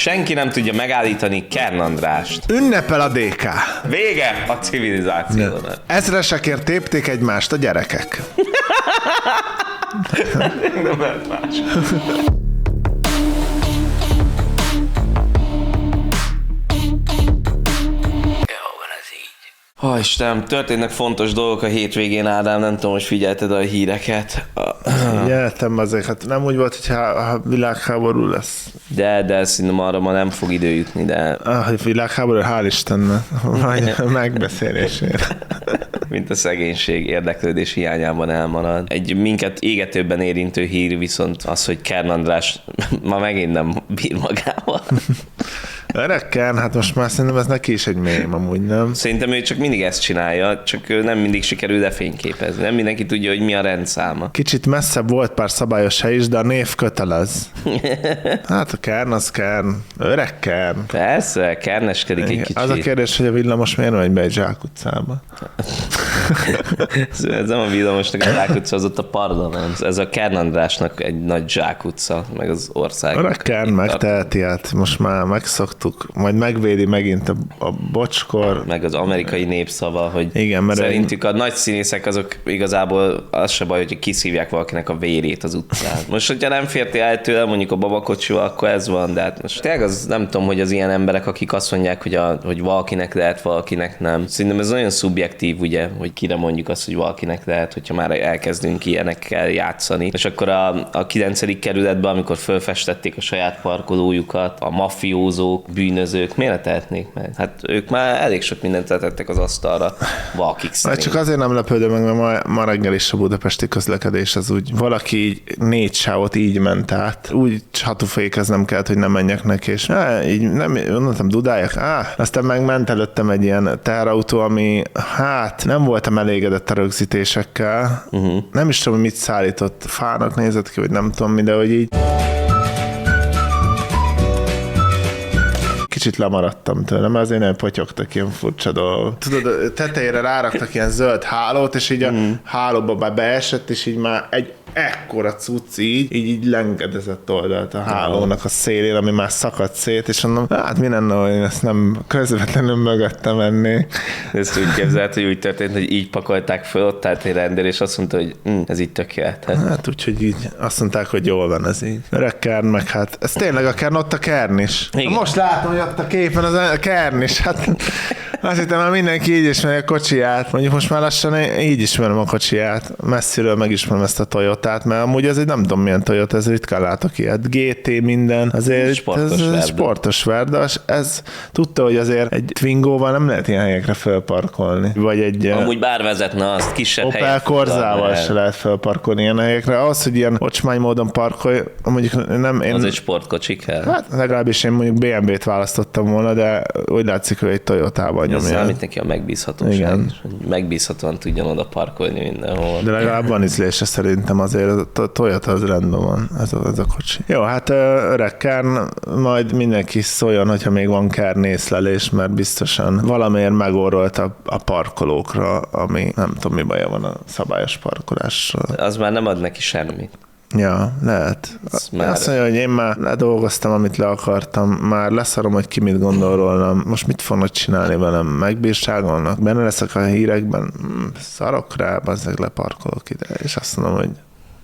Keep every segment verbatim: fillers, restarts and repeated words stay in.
Senki nem tudja megállítani Kern Andrást. Ünnepel a dé ká. Vége a civilizációnak. Ezresekért tépték egymást a gyerekek. Nem lehet más. Ha Istenem, történnek fontos dolgok a hétvégén, Ádám, nem tudom, hogy figyelted a híreket. Figyeltem azért, hát nem úgy volt, hogy ha világháború lesz. De, de szerintem arra ma nem fog idő jutni, de... A világháború, hál' Istennek, vagy megbeszélésére. Mint a szegénység érdeklődés hiányában elmarad. Egy minket égetőbben érintő hír viszont az, hogy Kern András ma megint nem bír magával. Öreg Kern, hát most már szerintem ez neki is egy mém, amúgy nem. Szerintem ő csak mindig ezt csinálja, csak nem mindig sikerül lefényképezni. Nem mindenki tudja, hogy mi a rendszáma. Kicsit messzebb volt pár szabályos hely is, de a név kötelez. Hát a Kern az Kern. Öreg Kern. Persze, kerneskedik egy kicsit. Az a kérdés, hogy a villamos miért megy be egy zsákutcába? Ez nem a villamosnak a zsákutca, az ott a Parlament. Ez a Kern Andrásnak egy nagy zsákutca, meg az ország. Öreg Kern megteheti, hát most már megszoktuk, majd megvédi megint a, a bocskor. Meg az amerikai népszava, hogy igen, mert szerintük a nagy színészek azok igazából az se baj, hogy kiszívják valakinek a vérét az utcán. Most, hogyha nem férti el tőle mondjuk a babakocsival, akkor ez van, de hát most tényleg az nem tudom, hogy az ilyen emberek, akik azt mondják, hogy, a, hogy valakinek lehet, valakinek nem. Szerintem ez nagyon szubjektív, ugye, hogy kire mondjuk azt, hogy valakinek lehet, hogyha már elkezdünk ilyenekkel játszani. És akkor a, a kilencedik kerületben, amikor fölfestették a saját parkolójukat, a mafiózók, bűnözők, miért tehetnék meg? Hát ők már elég sok mindent letettek az asztalra, valakik szerint. Csak azért nem lepődöm meg, mert ma, ma reggel is a budapesti közlekedés az úgy, valaki így négy sávot így ment át, úgy hatufékez nem kellett, hogy nem menjek neki, és á, így nem, mondtam, dudáljak, á, aztán meg ment előttem egy ilyen teherautó, ami hát nem voltam elégedett a rögzítésekkel, uh-huh. Nem is tudom, mit szállított, fának nézett ki, vagy nem tudom, mi, de hogy így kicsit lemaradtam tőle, mert azért nem potyogtak ilyen furcsa dolgok. Tudod, tetejére ráraktak ilyen zöld hálót, és így a mm. hálóba már beesett, és így már egy ekkora cucc így, így, így lengedezett oldalt a hálónak a szélén, ami már szakadt szét, és mondom, hát mi lenne, hogy én ezt nem közvetlenül mögötte mennék. Ezt úgy képzelt, hogy úgy történt, hogy így pakolták föl, ott állt egy rendőr, és azt mondta, hogy hm, ez így tökéletes. Hát úgyhogy így azt mondták, hogy jól van ez így. Öreg Kern, meg hát ez tényleg a Kern, ott a Kern is. Most látom, hogy ott a képen az a Kern is. Hát azt hittem, már mindenki így ismeri a kocsiját. Mondjuk most már lassan így ismerem a kocsiját. Messziről megismerem ezt a Toyotát, mert amúgy ez egy nem tudom milyen Toyota, ez ritkán látok ilyet. gé té minden, azért sportos ez, ez verda. sportos verdas. Ez tudta, hogy azért egy Twingóval nem lehet ilyen helyekre felparkolni. Vagy egy amúgy bár vezetne azt, kisebb Opel helyet. Corzával se lehet felparkolni ilyen helyekre. Az, hogy ilyen ocsmány módon parkolj, mondjuk nem én... Az egy sportkocsi kell. Hát legalábbis én mondjuk bé em vé-t választottam volna, de úgy látszik, hogy egy Toyotában nyomja. Ez számít neki a megbízhatóság. Igen. Megbízhatóan tudjon oda parkolni mindenhol. De legalább van ízlése szerintem azért, a Toyota az rendben van, ez a, ez a kocsi. Jó, hát öreg Kern, majd mindenki szóljon, hogyha még van Kern észlelés, mert biztosan valamiért megorrolt a, a parkolókra, ami nem tudom, mi baja van a szabályos parkolással. Az már nem ad neki semmit. Ja, lehet. Már... Azt mondja, hogy én már ledolgoztam, amit le akartam, már leszarom, hogy ki mit gondol rólam. Most mit fognak csinálni velem? Megbírságolnak? Benne leszek a hírekben? Hmm, szarok rá, bazzeg leparkolok ide. És azt mondom, hogy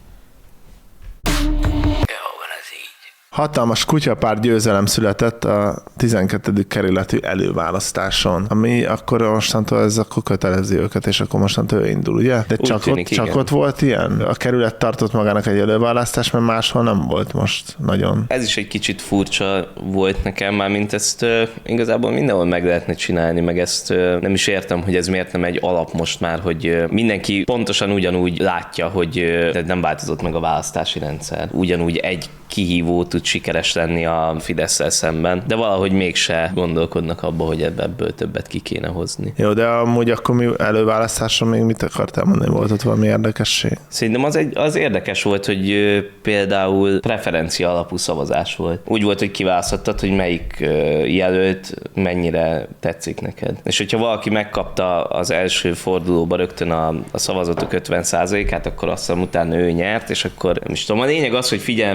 hatalmas kutyapár győzelem született a tizenkettedik kerületi előválasztáson, ami akkor mostantól ez akkor kötelezi őket, és akkor mostantól ő indul, ugye? De csak, tűnik, ott, csak ott volt ilyen? A kerület tartott magának egy előválasztás, mert máshol nem volt most nagyon. Ez is egy kicsit furcsa volt nekem, már mint ezt uh, igazából mindenhol meg lehetne csinálni, meg ezt uh, nem is értem, hogy ez miért nem egy alap most már, hogy uh, mindenki pontosan ugyanúgy látja, hogy uh, nem változott meg a választási rendszer. Ugyanúgy egy kihívó tud sikeres lenni a Fidesszel szemben, de valahogy mégse gondolkodnak abba, hogy ebből többet ki kéne hozni. Jó, de amúgy akkor mi előválasztáson még mit akartál mondani? Volt ott valami érdekesség? Szerintem az, egy, az érdekes volt, hogy például preferencia alapú szavazás volt. Úgy volt, hogy kiválasztottad, hogy melyik jelölt mennyire tetszik neked. És hogyha valaki megkapta az első fordulóban rögtön a, a szavazatok ötven százalékát, akkor azt hiszem utána ő nyert, és akkor nem is tudom, a lényeg az, hogy figyelembe vették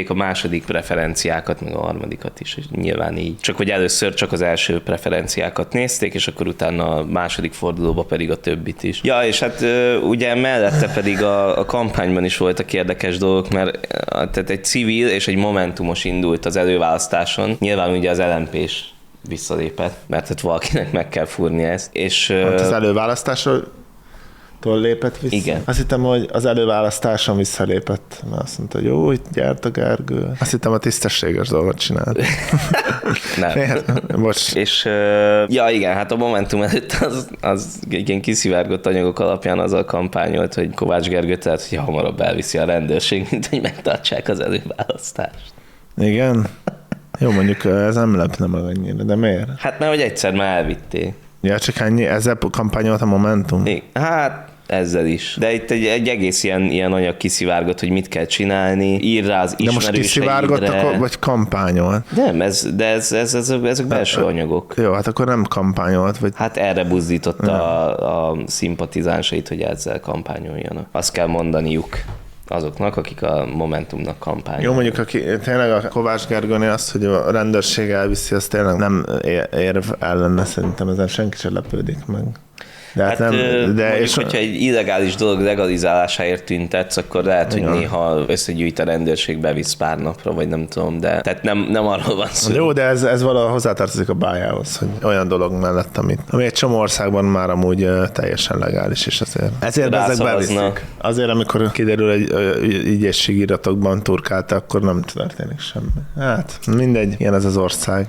a második preferenciákat, meg a harmadikat is, és nyilván így. Csak hogy először csak az első preferenciákat nézték, és akkor utána a második fordulóba pedig a többit is. Ja, és hát ugye mellette pedig a, a kampányban is voltak érdekes dolgok, mert tehát egy civil és egy momentumos indult az előválasztáson. Nyilván ugye az el em pés visszalépett, mert hát valakinek meg kell fúrni ezt. És, hát az előválasztásról lépett vissza? Igen. Azt hittem, hogy az előválasztáson visszalépett. Mert azt mondta, hogy jó, itt gyert a Gergő. Azt hittem, a tisztességes dolgot csinált. Nem. Bocs. És ja igen, hát a Momentum előtt az, az igen kiszivárgott anyagok alapján azzal kampányolt, hogy Kovács Gergő tehát, hogy hamarabb elviszi a rendőrség, mint hogy megtartsák az előválasztást. Igen? Jó, mondjuk ez nem lepne meg annyira, de miért? Hát mert hogy egyszer már elvitték. Ja, csak ennyi, ezzel kampányolt a Momentum? Igen. Hát ezzel is. De itt egy, egy egész ilyen, ilyen anyag kiszivárgott, hogy mit kell csinálni, ír rá az ismerőseidre. De most kiszivárgott, akkor, vagy kampányolt? Nem, ez, de ez, ez, ez, ezek belső hát, anyagok. Jó, hát akkor nem kampányolt. Vagy... Hát erre buzdította a, a szimpatizánsait, hogy ezzel kampányoljanak. Azt kell mondaniuk azoknak, akik a Momentumnak kampányolnak. Jó, mondjuk aki tényleg a Kovács Gergőnél azt, hogy a rendőrség elviszi, az tényleg nem érv ellene, szerintem ezen senki sem lepődik meg. De hát, hát nem, de mondjuk, és... hogyha egy illegális dolog legalizálásáért tüntetsz, akkor lehet, hogy ja. néha összegyűjt a rendőrség, bevisz pár napra, vagy nem tudom, de tehát nem, nem arról van szó. Jó, de ez, ez valahol hozzátartozik a bájához, hogy olyan dolog mellett, amit, ami egy csomó országban már amúgy teljesen legális, és azért. Ezért ezek beviszik. Azért, amikor kiderül, egy ügyészségiratokban turkálta, akkor nem történik semmi. Hát, mindegy, ilyen ez az ország.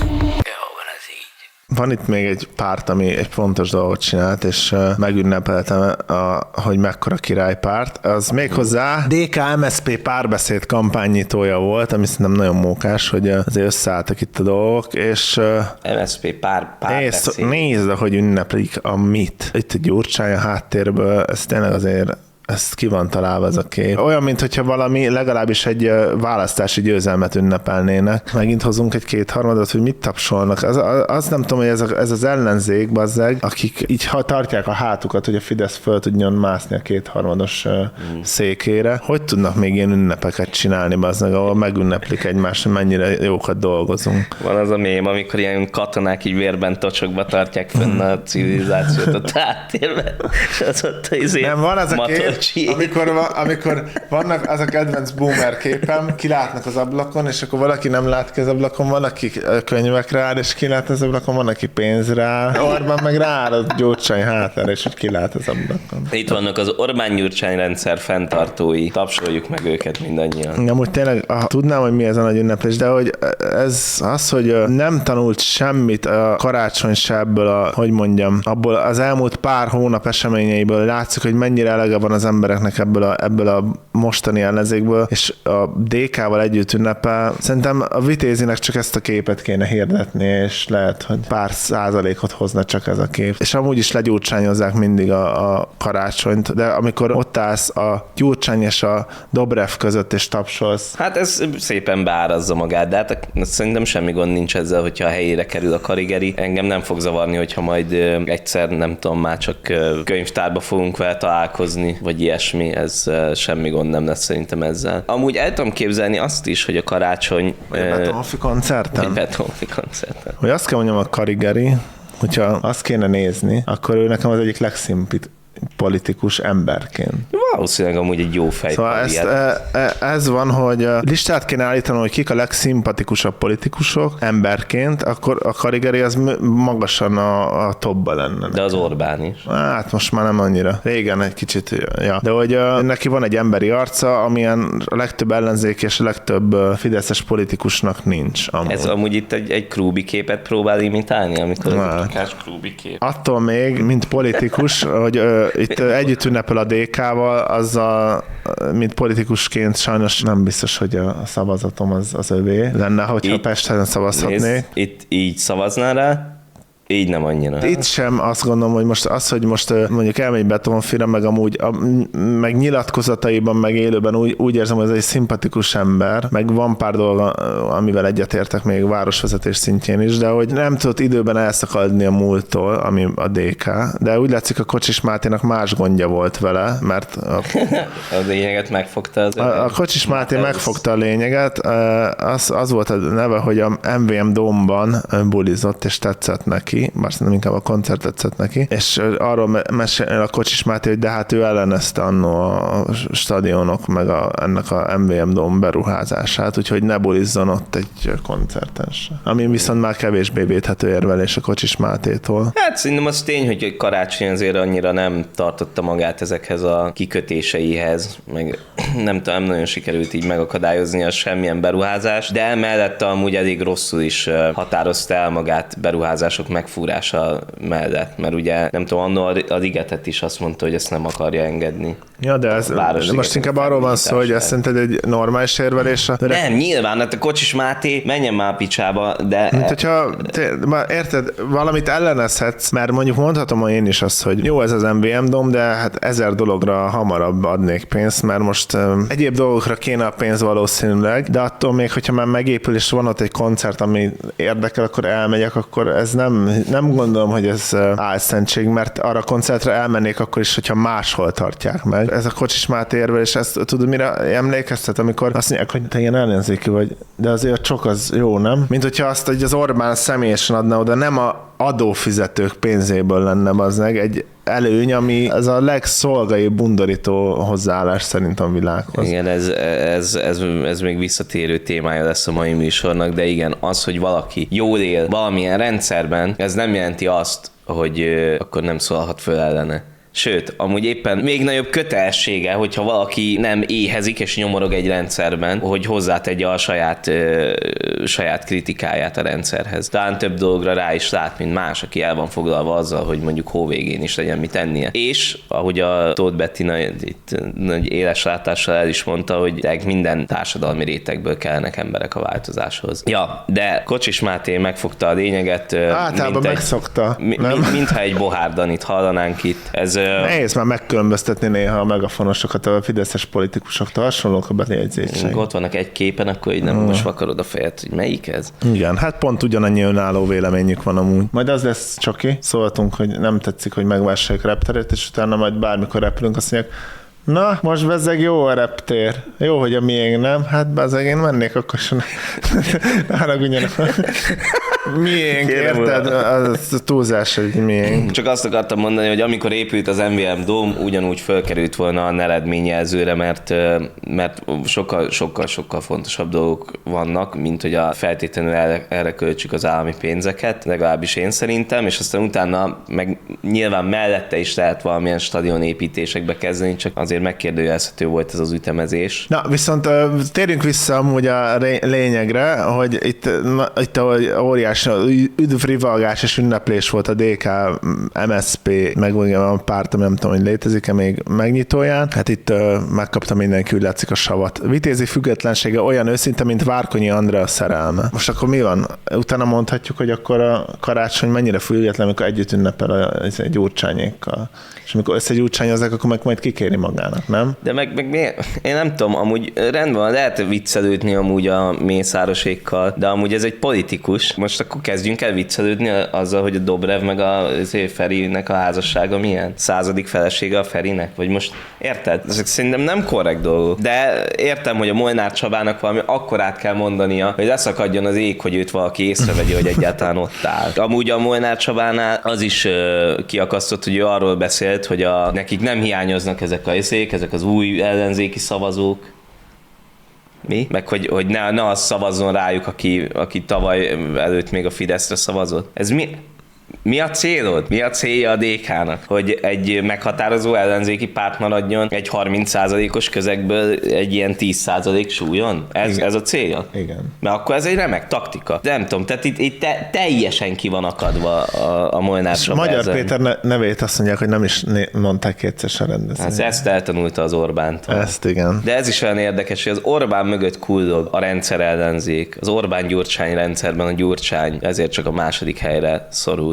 Van itt még egy párt, ami egy fontos dolgot csinált, és megünnepeltem, a, hogy mekkora királypárt. Az méghozzá dé ká em es zé pé párbeszéd kampánynyitója volt, ami szerintem nagyon mókás, hogy azért összeálltak itt a dolgok, és em es zé pé pár, párbeszéd. Nézd, hogy ünneplik a mit. Itt egy Gyurcsány a háttérből, ez tényleg azért ezt ki van találva ez a kép. Olyan, mintha valami legalábbis egy választási győzelmet ünnepelnének. Megint hozunk egy kétharmadot, hogy mit tapsolnak. Az, az nem tudom, hogy ez, a, ez az ellenzék, bazzeg, akik így ha tartják a hátukat, hogy a Fidesz föl tudjon mászni a kétharmados mm. székére. Hogy tudnak még ilyen ünnepeket csinálni, bazzeg, ahol megünneplik egymást, hogy mennyire jókat dolgozunk. Van az a mém, amikor ilyen katonák így vérben tocsokba tartják fönn a civilizációt a háttérben. Az ott az nem, van az a kép, Amikor, va, amikor vannak az a kedvenc boomer képem, kilátnak az ablakon, és akkor valaki nem lát ki az ablakon, van, aki könyvekre áll, és kilát az ablakon, van, aki pénzre áll. Orbán meg rááll a Gyurcsány hátára, és úgy kilát az ablakon. Itt vannak az Orbán-Gyurcsány rendszer fenntartói. Tapsoljuk meg őket mindannyian. Amúgy tényleg, ah, tudnám, hogy mi ez a nagy ünneplés, de hogy ez az, hogy nem tanult semmit a karácsony se ebből a, hogy mondjam, abból az elmúlt pár hónap eseményeiből látszik, hogy mennyire elege van az embereknek ebből a, ebből a mostani ellenzékből, és a dé ká-val együtt ünnepel. Szerintem a Vitézinek csak ezt a képet kéne hirdetni, és lehet, hogy pár százalékot hozna csak ez a kép. És amúgy is legyurcsányozzák mindig a, a karácsonyt, de amikor ott állsz a Gyurcsány és a Dobrev között, és tapsolsz. Hát ez szépen beárazza magát, de hát szerintem semmi gond nincs ezzel, hogyha a helyére kerül a karigeri. Engem nem fog zavarni, hogyha majd egyszer, nem tudom, már csak könyvtárba fogunk vele találkozni, vagy ilyesmi, ez uh, semmi gond nem lesz szerintem ezzel. Amúgy el tudom képzelni azt is, hogy a karácsony... Vagy a Betonfi koncerten. Vagy Betonfi koncerten. Hogy azt kell mondjam, a Karigeri, hogyha azt kéne nézni, akkor ő nekem az egyik legszimpit politikus emberként. Valószínűleg amúgy egy jó fej. Szóval ezt, e, ez van, hogy listát kéne állítani, hogy kik a legszimpatikusabb politikusok emberként, akkor a Karigeri az magasan a, a topba lenne. De az Orbán is. Hát most már nem annyira. Régen egy kicsit, ja. De hogy neki van egy emberi arca, amilyen a legtöbb ellenzék és a legtöbb fideszes politikusnak nincs. Amúgy. Ez amúgy itt egy, egy Krúbi képet próbál imitálni, amikor hát. Az Krúbi kép. Attól még, mint politikus, hogy itt együtt ünnepel a dé ká-val, azzal, mint politikusként sajnos nem biztos, hogy a szavazatom az, az övé lenne, hogyha Pesten szavazhatnék. Nézd, itt így szavaznál rá, így nem annyira. Itt sem azt gondolom, hogy most az, hogy most mondjuk elmegy Betonfira, meg amúgy a, meg nyilatkozataiban, meg élőben úgy, úgy érzem, hogy ez egy szimpatikus ember, meg van pár dolga, amivel egyetértek még városvezetés szintjén is, de hogy nem tudott időben elszakadni a múlttól, ami a dé ká, de úgy látszik, a Kocsis Máténak más gondja volt vele, mert a, a lényeget megfogta az a, a Kocsis Máté megfogta a lényeget, az, az volt a neve, hogy a em vé em Domban bulizott, és tetszett neki, bár szerintem inkább a koncert tetszett neki, és arról mesél a Kocsis Máté, hogy de hát ő ellenezte annó a stadionok, meg a, ennek a em vé em Dom beruházását, úgyhogy ne bulizzon ott egy koncerten se. Ami viszont már kevésbé védhető érvelés a Kocsis Mátétól. Hát szerintem az tény, hogy Karácsony azért annyira nem tartotta magát ezekhez a kikötéseihez, meg nem tudom, nem nagyon sikerült így megakadályozni a semmilyen beruházás, de emellett amúgy elég rosszul is határozta el magát beruházások megfúrása mellett, mert ugye nem tudom, annól a Ligetet is azt mondta, hogy ezt nem akarja engedni. Ja, de ez, most inkább arról van szó, hogy ezt szerinted egy normális érvelés. De nem, nyilván, hát a Kocsis Máté menjen már picsába, de... Mint hogyha, te, már érted, valamit ellenezhetsz, mert mondjuk mondhatom én is azt, hogy jó, ez az em vé em Dom, de hát ezer dologra hamarabb adnék pénzt, mert most um, egyéb dolgokra kéne a pénz valószínűleg, de attól még, hogyha már megépül, és van ott egy koncert, ami érdekel, akkor elmegyek, akkor ez nem, nem gondolom, hogy ez álszentség, mert arra a koncertre elmennék akkor is, hogyha máshol tartják meg. Ez a Kocsis Máté érve, és ezt tudod, mire emlékeztet, amikor azt mondják, hogy te ilyen ellenzéki vagy, de azért a csok az jó, nem? Mint hogyha azt, hogy az Orbán személyesen adna oda, nem a adófizetők pénzéből lenne bazdmeg egy előny, ami ez a legszolgai bundorító hozzáállás szerintem a világhoz. Igen, ez, ez, ez, ez még visszatérő témája lesz a mai műsornak, de igen, az, hogy valaki jól él valamilyen rendszerben, ez nem jelenti azt, hogy euh, akkor nem szólhat föl ellene. Sőt, amúgy éppen még nagyobb kötelessége, hogyha valaki nem éhezik és nyomorog egy rendszerben, hogy hozzátegye a saját, ö, saját kritikáját a rendszerhez. Talán több dologra rá is lát, mint más, aki el van foglalva azzal, hogy mondjuk hóvégén is legyen mit tennie. És, ahogy a Tóth Bettina itt nagy éles látással el is mondta, hogy minden társadalmi rétegből kellenek emberek a változáshoz. Ja, de Kocsis Máté megfogta a lényeget. Általában megszokta. Mi, mi, mintha egy Bohárdanit hallanánk itt. Ez nehéz már megkülönböztetni néha a megafonosokat a fideszes politikusoktól, hasonlók a bejegyzések. Ott vannak egy képen, akkor így nem hmm. most vakarod a fejet, hogy melyik ez? Igen, hát pont ugyanannyi önálló véleményük van amúgy. Majd az lesz, Csoki, szóltunk, hogy nem tetszik, hogy megvásároljuk a repterét, és utána majd bármikor repülünk, azt mondják, na, most bezzeg jó a reptér. Jó, hogy a miénk nem. Hát bezzeg én mennék, akkor sem. Haragudjanak. Miénk, érted? Az túlzás, hogy miénk. Csak azt akartam mondani, hogy amikor épült az em vé em Dóm, ugyanúgy fölkerült volna a eredményjelzőre, mert, mert sokkal, sokkal, sokkal fontosabb dolgok vannak, mint hogy a feltétlenül erre, erre költsük az állami pénzeket, legalábbis én szerintem, és aztán utána meg nyilván mellette is lehet valamilyen stadionépítésekbe kezdeni, csak azért megkérdőjelezhető volt ez az ütemezés. Na, viszont térjünk vissza amúgy a lényegre, hogy itt, na, itt óriás üdvrivalgás és ünneplés volt a dé ká, em es zé pé, meg a párt, nem tudom, hogy létezik-e még megnyitóján. Hát itt uh, megkapta mindenki, úgy látszik a savat. Vitézi függetlensége olyan őszinte, mint Várkonyi Andrea szerelme. Most akkor mi van? Utána mondhatjuk, hogy akkor a Karácsony mennyire független, amikor együtt ünnepel egy Gyurcsányékkal. És amikor összegyurcsányozzák, akkor meg majd kikéri magának, nem? De meg, meg én nem tudom, amúgy rendben van, lehet viccelődni amúgy a Mészárosékkal, de amúgy ez egy politikus. Most akkor kezdjünk el viccelődni azzal, hogy a Dobrev meg a Ferinek a házassága milyen? Századik felesége a Ferinek? Vagy most érted? Ezek szerintem nem korrekt dolgok. De értem, hogy a Molnár Csabának valami akkorát kell mondania, hogy leszakadjon az ég, hogy őt valaki észrevegye, hogy egyáltalán ott áll. Amúgy a Molnár Csabánál az is uh, kiakasztott, hogy ő arról beszélt, hogy a, nekik nem hiányoznak ezek a iszék, ezek az új ellenzéki szavazók. Mi? Meg hogy, hogy ne, ne az szavazzon rájuk, aki, aki tavaly előtt még a Fideszre szavazott. Ez mi? Mi a célod? Mi a célja a dé ká-nak? Hogy egy meghatározó ellenzéki párt maradjon egy harminc százalékos közegből egy ilyen tíz százalék súlyon? Ez, ez a célja? Igen. Mert akkor ez egy remek taktika. De nem tudom, tehát itt, itt te, teljesen ki van akadva a, a Molnár Csaba. Magyar ezen. Péter ne, nevét azt mondják, hogy nem is mondták kétszeresen rendezni. Hát ezt eltanulta az Orbántól. Ezt igen. De ez is olyan érdekes, hogy az Orbán mögött kullog a rendszer ellenzék. Az Orbán-Gyurcsány rendszerben a Gyurcsány ezért csak a második helyre szorul.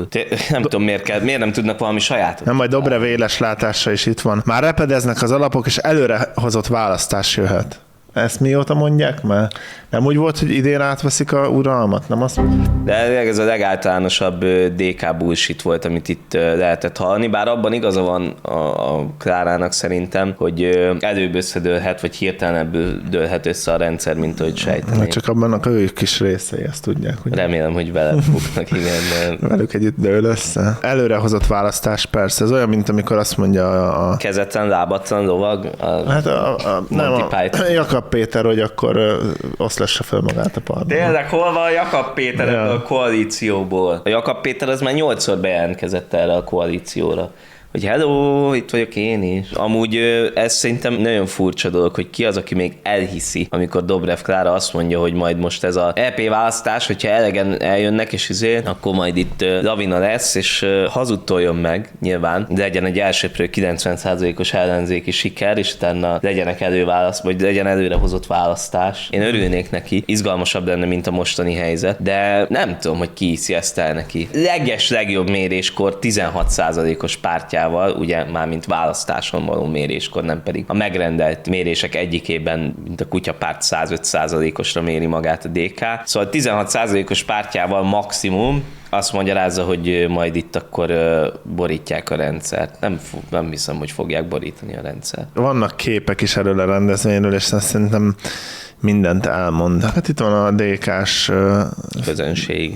Nem tudom, miért, kell, miért nem tudnak valami sajátot. Nem, majd Dobrev éles látása is itt van. Már repedeznek az alapok, és előrehozott választás jöhet. Ezt mióta mondják már? Nem úgy volt, hogy idén átveszik a uralmat, nem azt? De ez a legáltalánosabb dé ká bullshit volt, amit itt lehetett hallani, bár abban igaza van a, a Klárának szerintem, hogy előbb összedőlhet, vagy hirtelen ebből dőlhet össze a rendszer, mint ahogy sejtenék. Csak abban a ők kis részei, ezt tudják. Hogy Remélem, hogy veled fognak, igen. De... Velük együtt dől össze. Előrehozott választás persze, ez olyan, mint amikor azt mondja a... Kezetlen, lábatlan lovag. A hát a, a, nem, a Jakab Péter, hogy akkor oszlassa fel magát a parlament. Tényleg, hol van a Jakab Péter ja. ebből a koalícióból? A Jakab Péter az már nyolcszor bejelentkezett erre a koalícióra. Hogy hello, itt vagyok én is. Amúgy ez szerintem nagyon furcsa dolog, hogy ki az, aki még elhiszi, amikor Dobrev Klára azt mondja, hogy majd most ez a é pé választás, hogyha elegen eljönnek, és izé, akkor majd itt lavina lesz, és hazudtoljon meg, nyilván, de legyen egy elsőprő kilencven százalékos ellenzéki siker, és utána legyenek előválaszt, vagy legyen előrehozott választás. Én örülnék neki, izgalmasabb lenne, mint a mostani helyzet, de nem tudom, hogy ki hiszi ezt el neki. Leges legjobb méréskor tizenhat százalékos pártjával, ugye már mint választáson való méréskor, nem pedig a megrendelt mérések egyikében, mint a kutyapárt százöt százalékosra méri magát a dé ká. Szóval tizenhat százalékos pártjával maximum azt magyarázza, hogy majd itt akkor borítják a rendszert. Nem, nem hiszem, hogy fogják borítani a rendszert. Vannak képek is erről a rendezvényről, és szerintem mindent elmond. Hát itt van a dé ká-s közönség.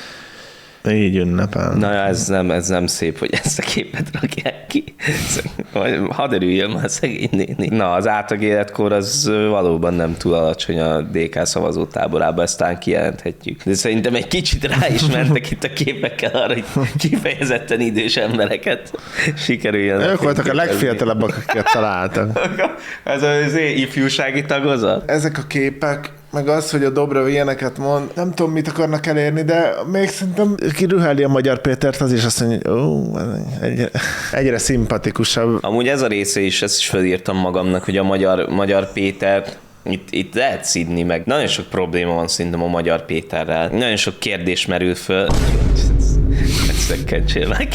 Így ünnepel. Na, ez nem, ez nem szép, hogy ezt a képet rakják ki. Hadd örüljön már szegény néni. Na, az átlag életkor az valóban nem túl alacsony a dé ká szavazótáborában, ezt talán kijelenthetjük. De szerintem egy kicsit ráismertek itt a képekkel arra, hogy kifejezetten idős embereket sikerüljön. Ők voltak a legfiatalabbak, akiket találtak. Ez az ifjúsági tagozat? Ezek a képek, meg az, hogy a Dobrev ilyeneket mond, nem tudom, mit akarnak elérni, de még szerintem kirüheli a Magyar Pétert, az is azt mondja, hogy ó, egyre, egyre szimpatikusabb. Amúgy ez a része is, ezt is felírtam magamnak, hogy a Magyar, Magyar Péter Itt, itt lehet szidni, meg nagyon sok probléma van szerintem a Magyar Péterrel. Nagyon sok kérdés merül föl. Szekkencsél meg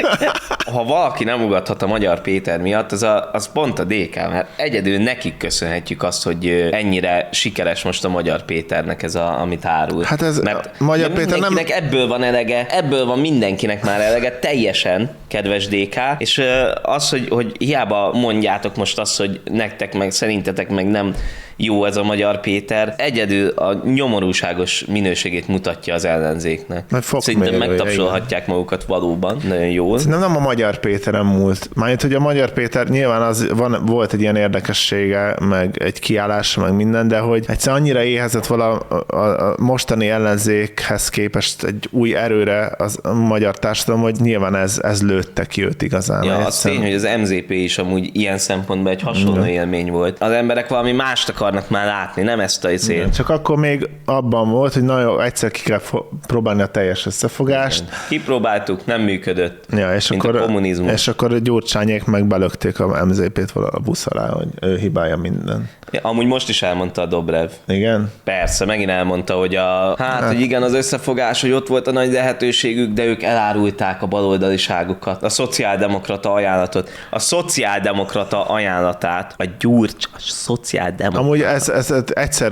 Ha valaki nem ugathat a Magyar Péter miatt, az, a, az pont a dé ká, mert egyedül nekik köszönhetjük azt, hogy ennyire sikeres most a Magyar Péternek ez, a, amit árul. Hát ez mert Magyar Péter nem... ebből van elege, ebből van mindenkinek már elege, teljesen, kedves dé ká, és az, hogy, hogy hiába mondjátok most azt, hogy nektek meg, szerintetek meg nem jó ez a Magyar Péter, egyedül a nyomorúságos minőségét mutatja az ellenzéknek. Szerintem megtapsolhatják magukat valóban, nagyon jól. Szerintem nem a Magyar Péteren múlt. Mármint, hogy a Magyar Péter nyilván az van, volt egy ilyen érdekessége, meg egy kiállása, meg minden, de hogy egyszer annyira éhezett vala a, a, a mostani ellenzékhez képest egy új erőre az a magyar társadalom, hogy nyilván ez, ez lőtte ki őt igazán. Ja, az tény, hogy az em zé pé is amúgy ilyen szempontból egy hasonló de. élmény volt. Az emberek valami mást akarnak már látni, nem ezt a izét. Csak akkor még abban volt, hogy nagyon egyszer ki kell fo- próbálni a teljes összefogást. Igen. Kipróbáltuk, nem működött. Ja, és mint akkor, a kommunizmus. És akkor Gyurcsányék meg belökték a em zé pét valahol a busz alá, hogy ő hibálja minden. Ja, amúgy most is elmondta a Dobrev. Igen? Persze, megint elmondta, hogy a, hát, hát, hogy igen, az összefogás, hogy ott volt a nagy lehetőségük, de ők elárulták a baloldaliságukat, a szociáldemokrata ajánlatot, a szociáldemokrata ajánlatát, a Gyurcs, a szociáldemokrata. Amúgy ez, ez, ez egyszer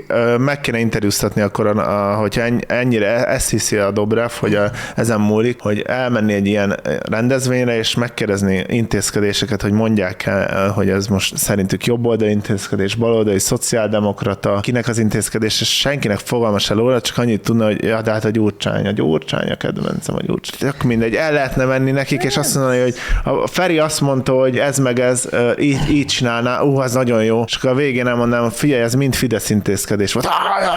meg kéne interjúztatni akkor, a, hogyha ennyire ezt hiszi a Dobrev, hogy a, ezen múlik, hogy elmenni egy ilyen rendezvényre, és megkérdezni intézkedéseket, hogy mondják el, hogy ez most szerintük jobboldali intézkedés, baloldali, szociáldemokrata, kinek az intézkedés, és senkinek fogalma se róla, csak annyit tudna, hogy ja, de hát a Gyurcsány, a Gyurcsány, a kedvencem, a Gyurcsány. Tök mindegy, el lehetne menni nekik, és azt mondani, hogy a Feri azt mondta, hogy ez meg ez, így, így csinálná, ú, az nagyon jó, és akkor a végén elmondanám, figyelj, ez mind Fidesz intézkedés volt.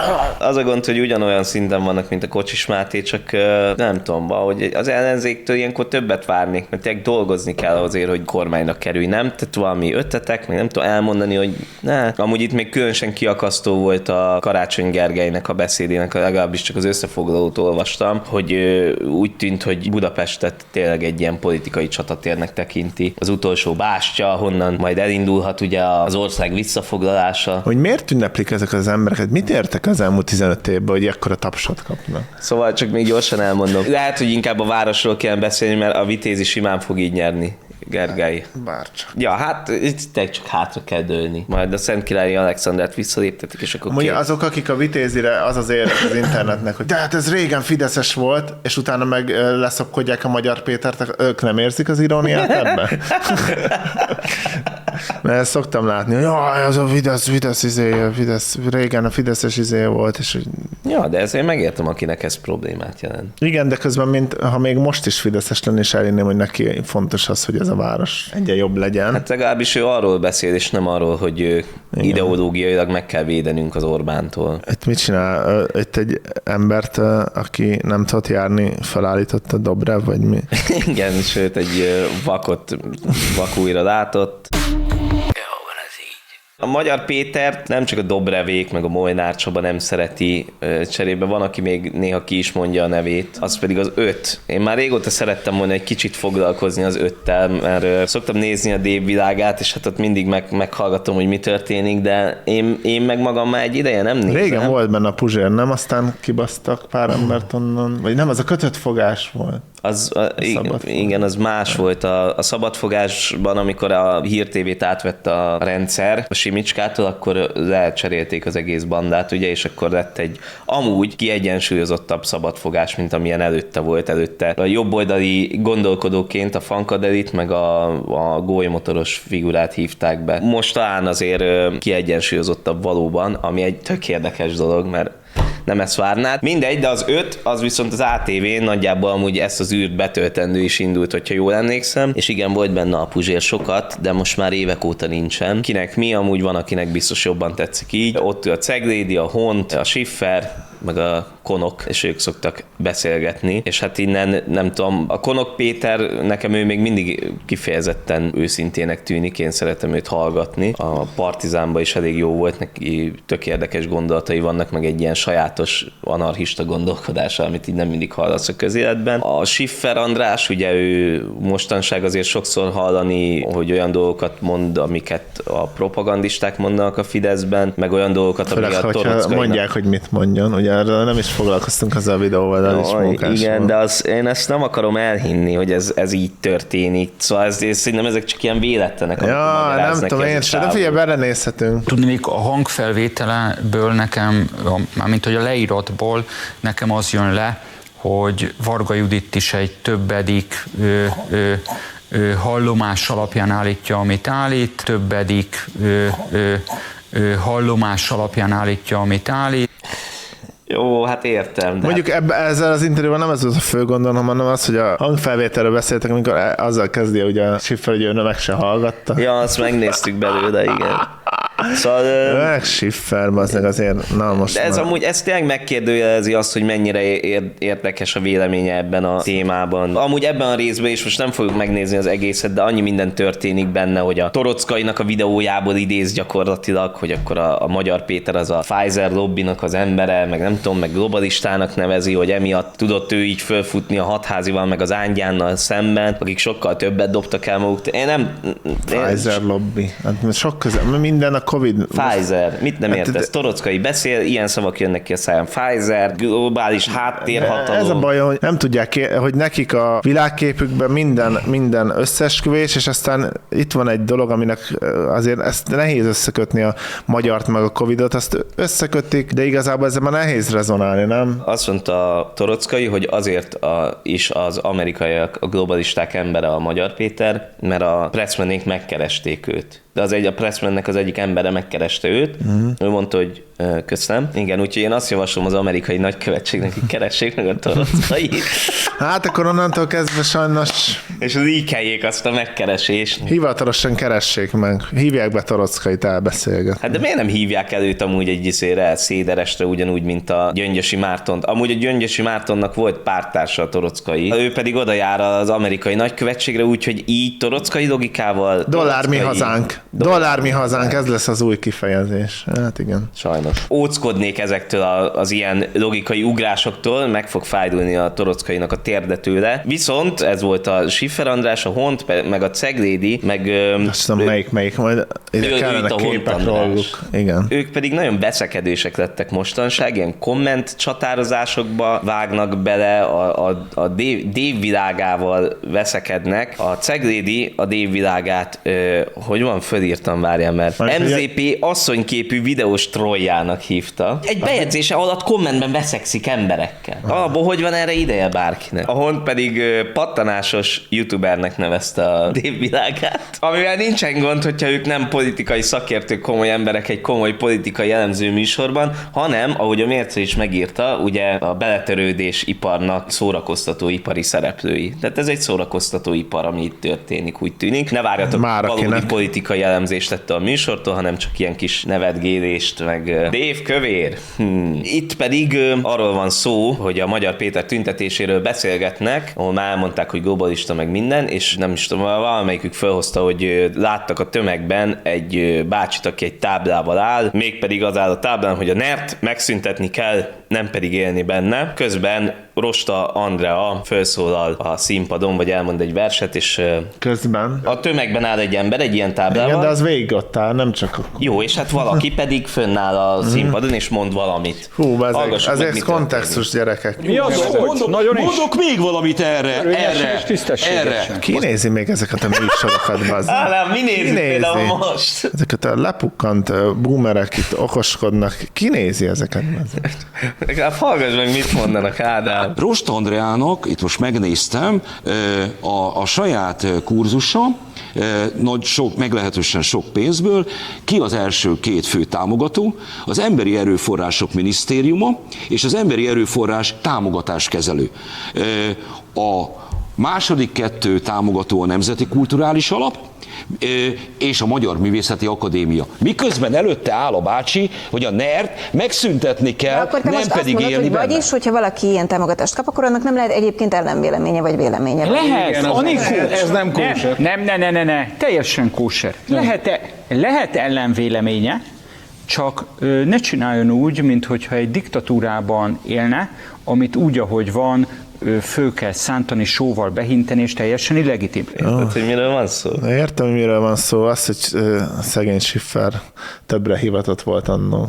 Az a gond, hogy ugyanolyan szinten vannak, mint a Kocsis Máté, csak nem tudom, hogy az ellenzéktől ilyenkor többet várnék, mert tényleg dolgozni kell azért, hogy kormánynak kerülj, nem? Tehát valami ötletek, meg nem tudom elmondani, hogy ne. Amúgy itt még különösen kiakasztó volt a Karácsony Gergelynek a beszédének, legalábbis csak az összefoglalót olvastam, hogy úgy tűnt, hogy Budapestet tényleg egy ilyen politikai csatatérnek tekinti. Az utolsó bástya, honnan majd elindulhat ugye az ország visszafoglalása, hatással. Hogy miért ünneplik ezek az embereket? Mit értek az elmúlt tizenöt évben, hogy ekkora tapsot kapnak? Szóval csak még gyorsan elmondom. Lehet, hogy inkább a városról kell beszélni, mert a Vitézi simán fog így nyerni. Gergely. Bárcsak. Ja, hát itt csak hátra kell dőlni. Majd a Szentkirályi Alexandrát visszaléptetik, és akkor Mondja, két. azok, akik a Vitézire, az az élet az internetnek, hogy de hát ez régen fideszes volt, és utána meg ö, leszopkodják a Magyar Pétert, ők nem érzik az iróniát ebben? Mert ezt szoktam látni, hogy jaj, az a Fidesz, Fidesz izéje, Fidesz, régen a Fideszes izéje volt, és hogy... Ja, de ezért megértem, akinek ez problémát jelent. Igen, de közben, mint ha még most is Fideszes lenni, és elhinném, hogy neki fontos az, hogy ez a város egyre jobb legyen. Hát legalábbis ő arról beszél, és nem arról, hogy ő ideológiailag meg kell védenünk az Orbántól. Itt mit csinál? Itt egy embert, aki nem tudott járni, felállította Dobrev, vagy mi? Igen, sőt, egy vakot vakújra látott. A Magyar Pétert nem csak a Dobrevék, meg a Molnár Csaba nem szereti, cserébe van, aki még néha ki is mondja a nevét, az pedig az öt. Én már régóta szerettem volna egy kicsit foglalkozni az öttel, mert szoktam nézni a Dévvilágát, és hát ott mindig meg, meghallgatom, hogy mi történik, de én, én meg magam már egy ideje nem nézem. Régen volt benne a Puzsér, nem? Aztán kibasztak pár embert onnan, vagy nem, az a kötött fogás volt. Az, a, igen, igen, az más volt. A, a szabadfogásban, amikor a Hír té vét átvett a rendszer a Simicskától, akkor lecserélték az egész bandát, ugye, és akkor lett egy amúgy kiegyensúlyozottabb szabadfogás, mint amilyen előtte volt. Előtte a jobboldali gondolkodóként a Fankadelit, meg a, a gólymotoros figurát hívták be. Most talán azért kiegyensúlyozottabb valóban, ami egy tök érdekes dolog, mert nem ezt várnád. Mindegy, de az öt, az viszont az á té vén nagyjából amúgy ezt az űrt betöltendő is indult, hogyha jól emlékszem. És igen, volt benne a Puzsér sokat, de most már évek óta nincsen. Kinek mi, amúgy van, akinek biztos jobban tetszik így. Ott a Ceglédi, a Hont, a Schiffer, meg a Konok, és ők szoktak beszélgetni, és hát innen nem tudom, a Konok Péter, nekem ő még mindig kifejezetten őszintének tűnik, én szeretem őt hallgatni. A Partizánban is elég jó volt, neki tök érdekes gondolatai vannak, meg egy ilyen sajátos anarchista gondolkodása, amit így nem mindig hallasz a közéletben. A Schiffer András, ugye ő mostanság azért sokszor hallani, hogy olyan dolgokat mond, amiket a propagandisták mondanak a Fideszben, meg olyan dolgokat, Főleg, amiket a Torockainak... mondják, hogy mit mondjon, ugye erről nem is foglalkoztunk azzal a videóval, de is munkás. Igen, van. de az, én ezt nem akarom elhinni, hogy ez, ez így történik. Szóval ez, ez, szerintem ezek csak ilyen véletlenek. Ja, nem tudom, én sem, de figyelj, belenézhetünk. Tudni, még a hangfelvételeből nekem, mármint hogy a leíratból nekem az jön le, hogy Varga Judit is egy többedik ö, ö, ö, hallomás alapján állítja, amit állít, többedik ö, ö, ö, hallomás alapján állítja, amit állít. Jó, hát értem. De Mondjuk ebbe, ezzel az interjúban nem ez volt a fő gondom, hanem az, hogy a hangfelvételről beszéltek, amikor azzal kezdi, hogy a Schiffer, hogy ő meg se hallgatta. Ja, azt megnéztük belőle, igen. Szóval... Meg Schiffer, bazdmeg azért, na most De ez már. amúgy, ez tényleg megkérdőjelezi azt, hogy mennyire ér- érdekes a véleménye ebben a témában. Amúgy ebben a részben is most nem fogjuk megnézni az egészet, de annyi minden történik benne, hogy a Torockainak a videójából idéz gyakorlatilag, hogy akkor a, a Magyar Péter az a Pfizer lobbynak az embere, meg nem tudom, meg globalistának nevezi, hogy emiatt tudott ő így fölfutni a Hatházival, meg az Ángyánnal szemben, akik sokkal többet dobtak el maguktól. Én nem... Én... Pfizer lobby. Hát sok közel, minden a Covid. Pfizer, mit nem Hát, értesz? de- Torockai beszél, ilyen szavak jönnek ki a száján. Pfizer, globális háttérhatalom. Ez a baj, hogy nem tudják, hogy nekik a világképükben minden, minden összeesküvés, és aztán itt van egy dolog, aminek azért ezt nehéz összekötni a magyart meg a Covidot, azt összekötik, de igazából ezzel már nehéz rezonálni, nem? Azt mondta a Torockai, hogy azért a, is az amerikaiak, a globalisták embere a Magyar Péter, mert a Pressmanék megkeresték őt. De az egy, a Pressmannek az egyik embere megkereste őt. Uh-huh. Ő mondta, hogy ö, köszönöm. Igen, úgyhogy én azt javaslom az amerikai nagykövetségnek, hogy keressék meg a Torockai. Hát akkor onnantól kezdve sajnos És líkeljék azt a megkeresést. hivatalosan keressék meg. Hívják be Torockait elbeszélgetni. Hát de miért nem hívják el őt amúgy egy iszére, Széderestre, ugyanúgy, mint a Gyöngyösi Mártont? Amúgy a Gyöngyösi Mártonnak volt párttársa a Torockai. Ő pedig oda jár az amerikai nagykövetségre, úgyhogy így Torockai logikával... Dollár mi Torockai- hazánk. Dollár mi hazánk, ez lesz az új kifejezés. Hát igen. Sajnos. sajnos. Óckodnék ezektől a, az ilyen logikai ugrásoktól, meg fog fájdulni a Torockainak a térde tőle. Viszont ez volt a Schiffer András, a Hont, meg a Ceglédi, meg... Azt tudom, melyik, melyik, majd ide ő, kellene képek róluk. Igen. Ők pedig nagyon beszekedősek lettek mostanság, ilyen komment csatározásokba vágnak bele, a, a, a dévvilágával veszekednek. A Ceglédi a dévvilágát, ö, hogy van, fölírtam, várjál, mert Majd em zé pé ugye... asszonyképű videós trolljának hívta. Egy bejegyzése alatt kommentben veszekszik emberekkel. Alapból hogy van erre ideje bárkinek? A Hont pedig ö, pattanásos youtubernek nevezte a dévvilágát. Amivel nincsen gond, hogyha ők nem politikai szakértők, komoly emberek egy komoly politikai elemző műsorban, hanem, ahogy a Mérce is megírta, ugye a beletörődés iparnak szórakoztató ipari szereplői. Tehát ez egy szórakoztató ipar, ami itt történik, úgy tűnik. Ne várjatok Már valódi akinek. politikai elemzést ettől a műsortól, hanem csak ilyen kis nevetgélést, meg Dév kövér. Hmm. Itt pedig arról van szó, hogy a Magyar Péter tüntetéséről beszélgetnek, ahol már elmondták, hogy globalista meg minden, és nem is tudom, valamelyikük felhozta, hogy láttak a tömegben egy bácsit, aki egy táblával áll, mégpedig az áll a táblán, hogy a nert megszüntetni kell, nem pedig élni benne. Közben Rosta Andrea felszólal a színpadon, vagy elmond egy verset, és közben a tömegben áll egy ember egy ilyen táblával. Igen, de az végig ott áll, nem csak akkor. Jó, és hát valaki pedig fönnáll a színpadon, és mond valamit. Hú, ezek, ezek kontextus gyerekek. Mi az, hogy mondok, mondok még valamit erre, erre, erre. Ki nézi még ezeket a műsorokat, bazd? Á, mi nézi például most? Ezeket a lepukkant boomerek itt okoskodnak. Ki nézi ezeket? Hallgass meg, mit mondanak, Ádám. Rosta Andreának, itt most megnéztem, a, a saját kurzusa, nagy, sok, meglehetősen sok pénzből, ki az első két fő támogató, az Emberi Erőforrások Minisztériuma és az Emberi Erőforrás Támogatáskezelő. A második kettő támogató a Nemzeti Kulturális Alap, és a Magyar Művészeti Akadémia. Miközben előtte áll a bácsi, hogy a nert megszüntetni kell, akkor te nem most pedig azt mondod, élni hogy benne. Vagyis, hogyha valaki ilyen támogatást kap, akkor annak nem lehet egyébként ellenvéleménye vagy véleménye. Lehet, Anikó, ez nem kóser. Nem, ne, ne, ne, ne, teljesen kóser. Lehet, lehet ellenvéleménye, csak ne csináljon úgy, mintha egy diktatúrában élne, amit úgy, ahogy van, föl kell szántani, sóval behinteni, és teljesen illegitim. Érted, hogy miről van szó? Értem, hogy miről van szó. Az, hogy uh, szegény Schiffer többre hivatott volt annó.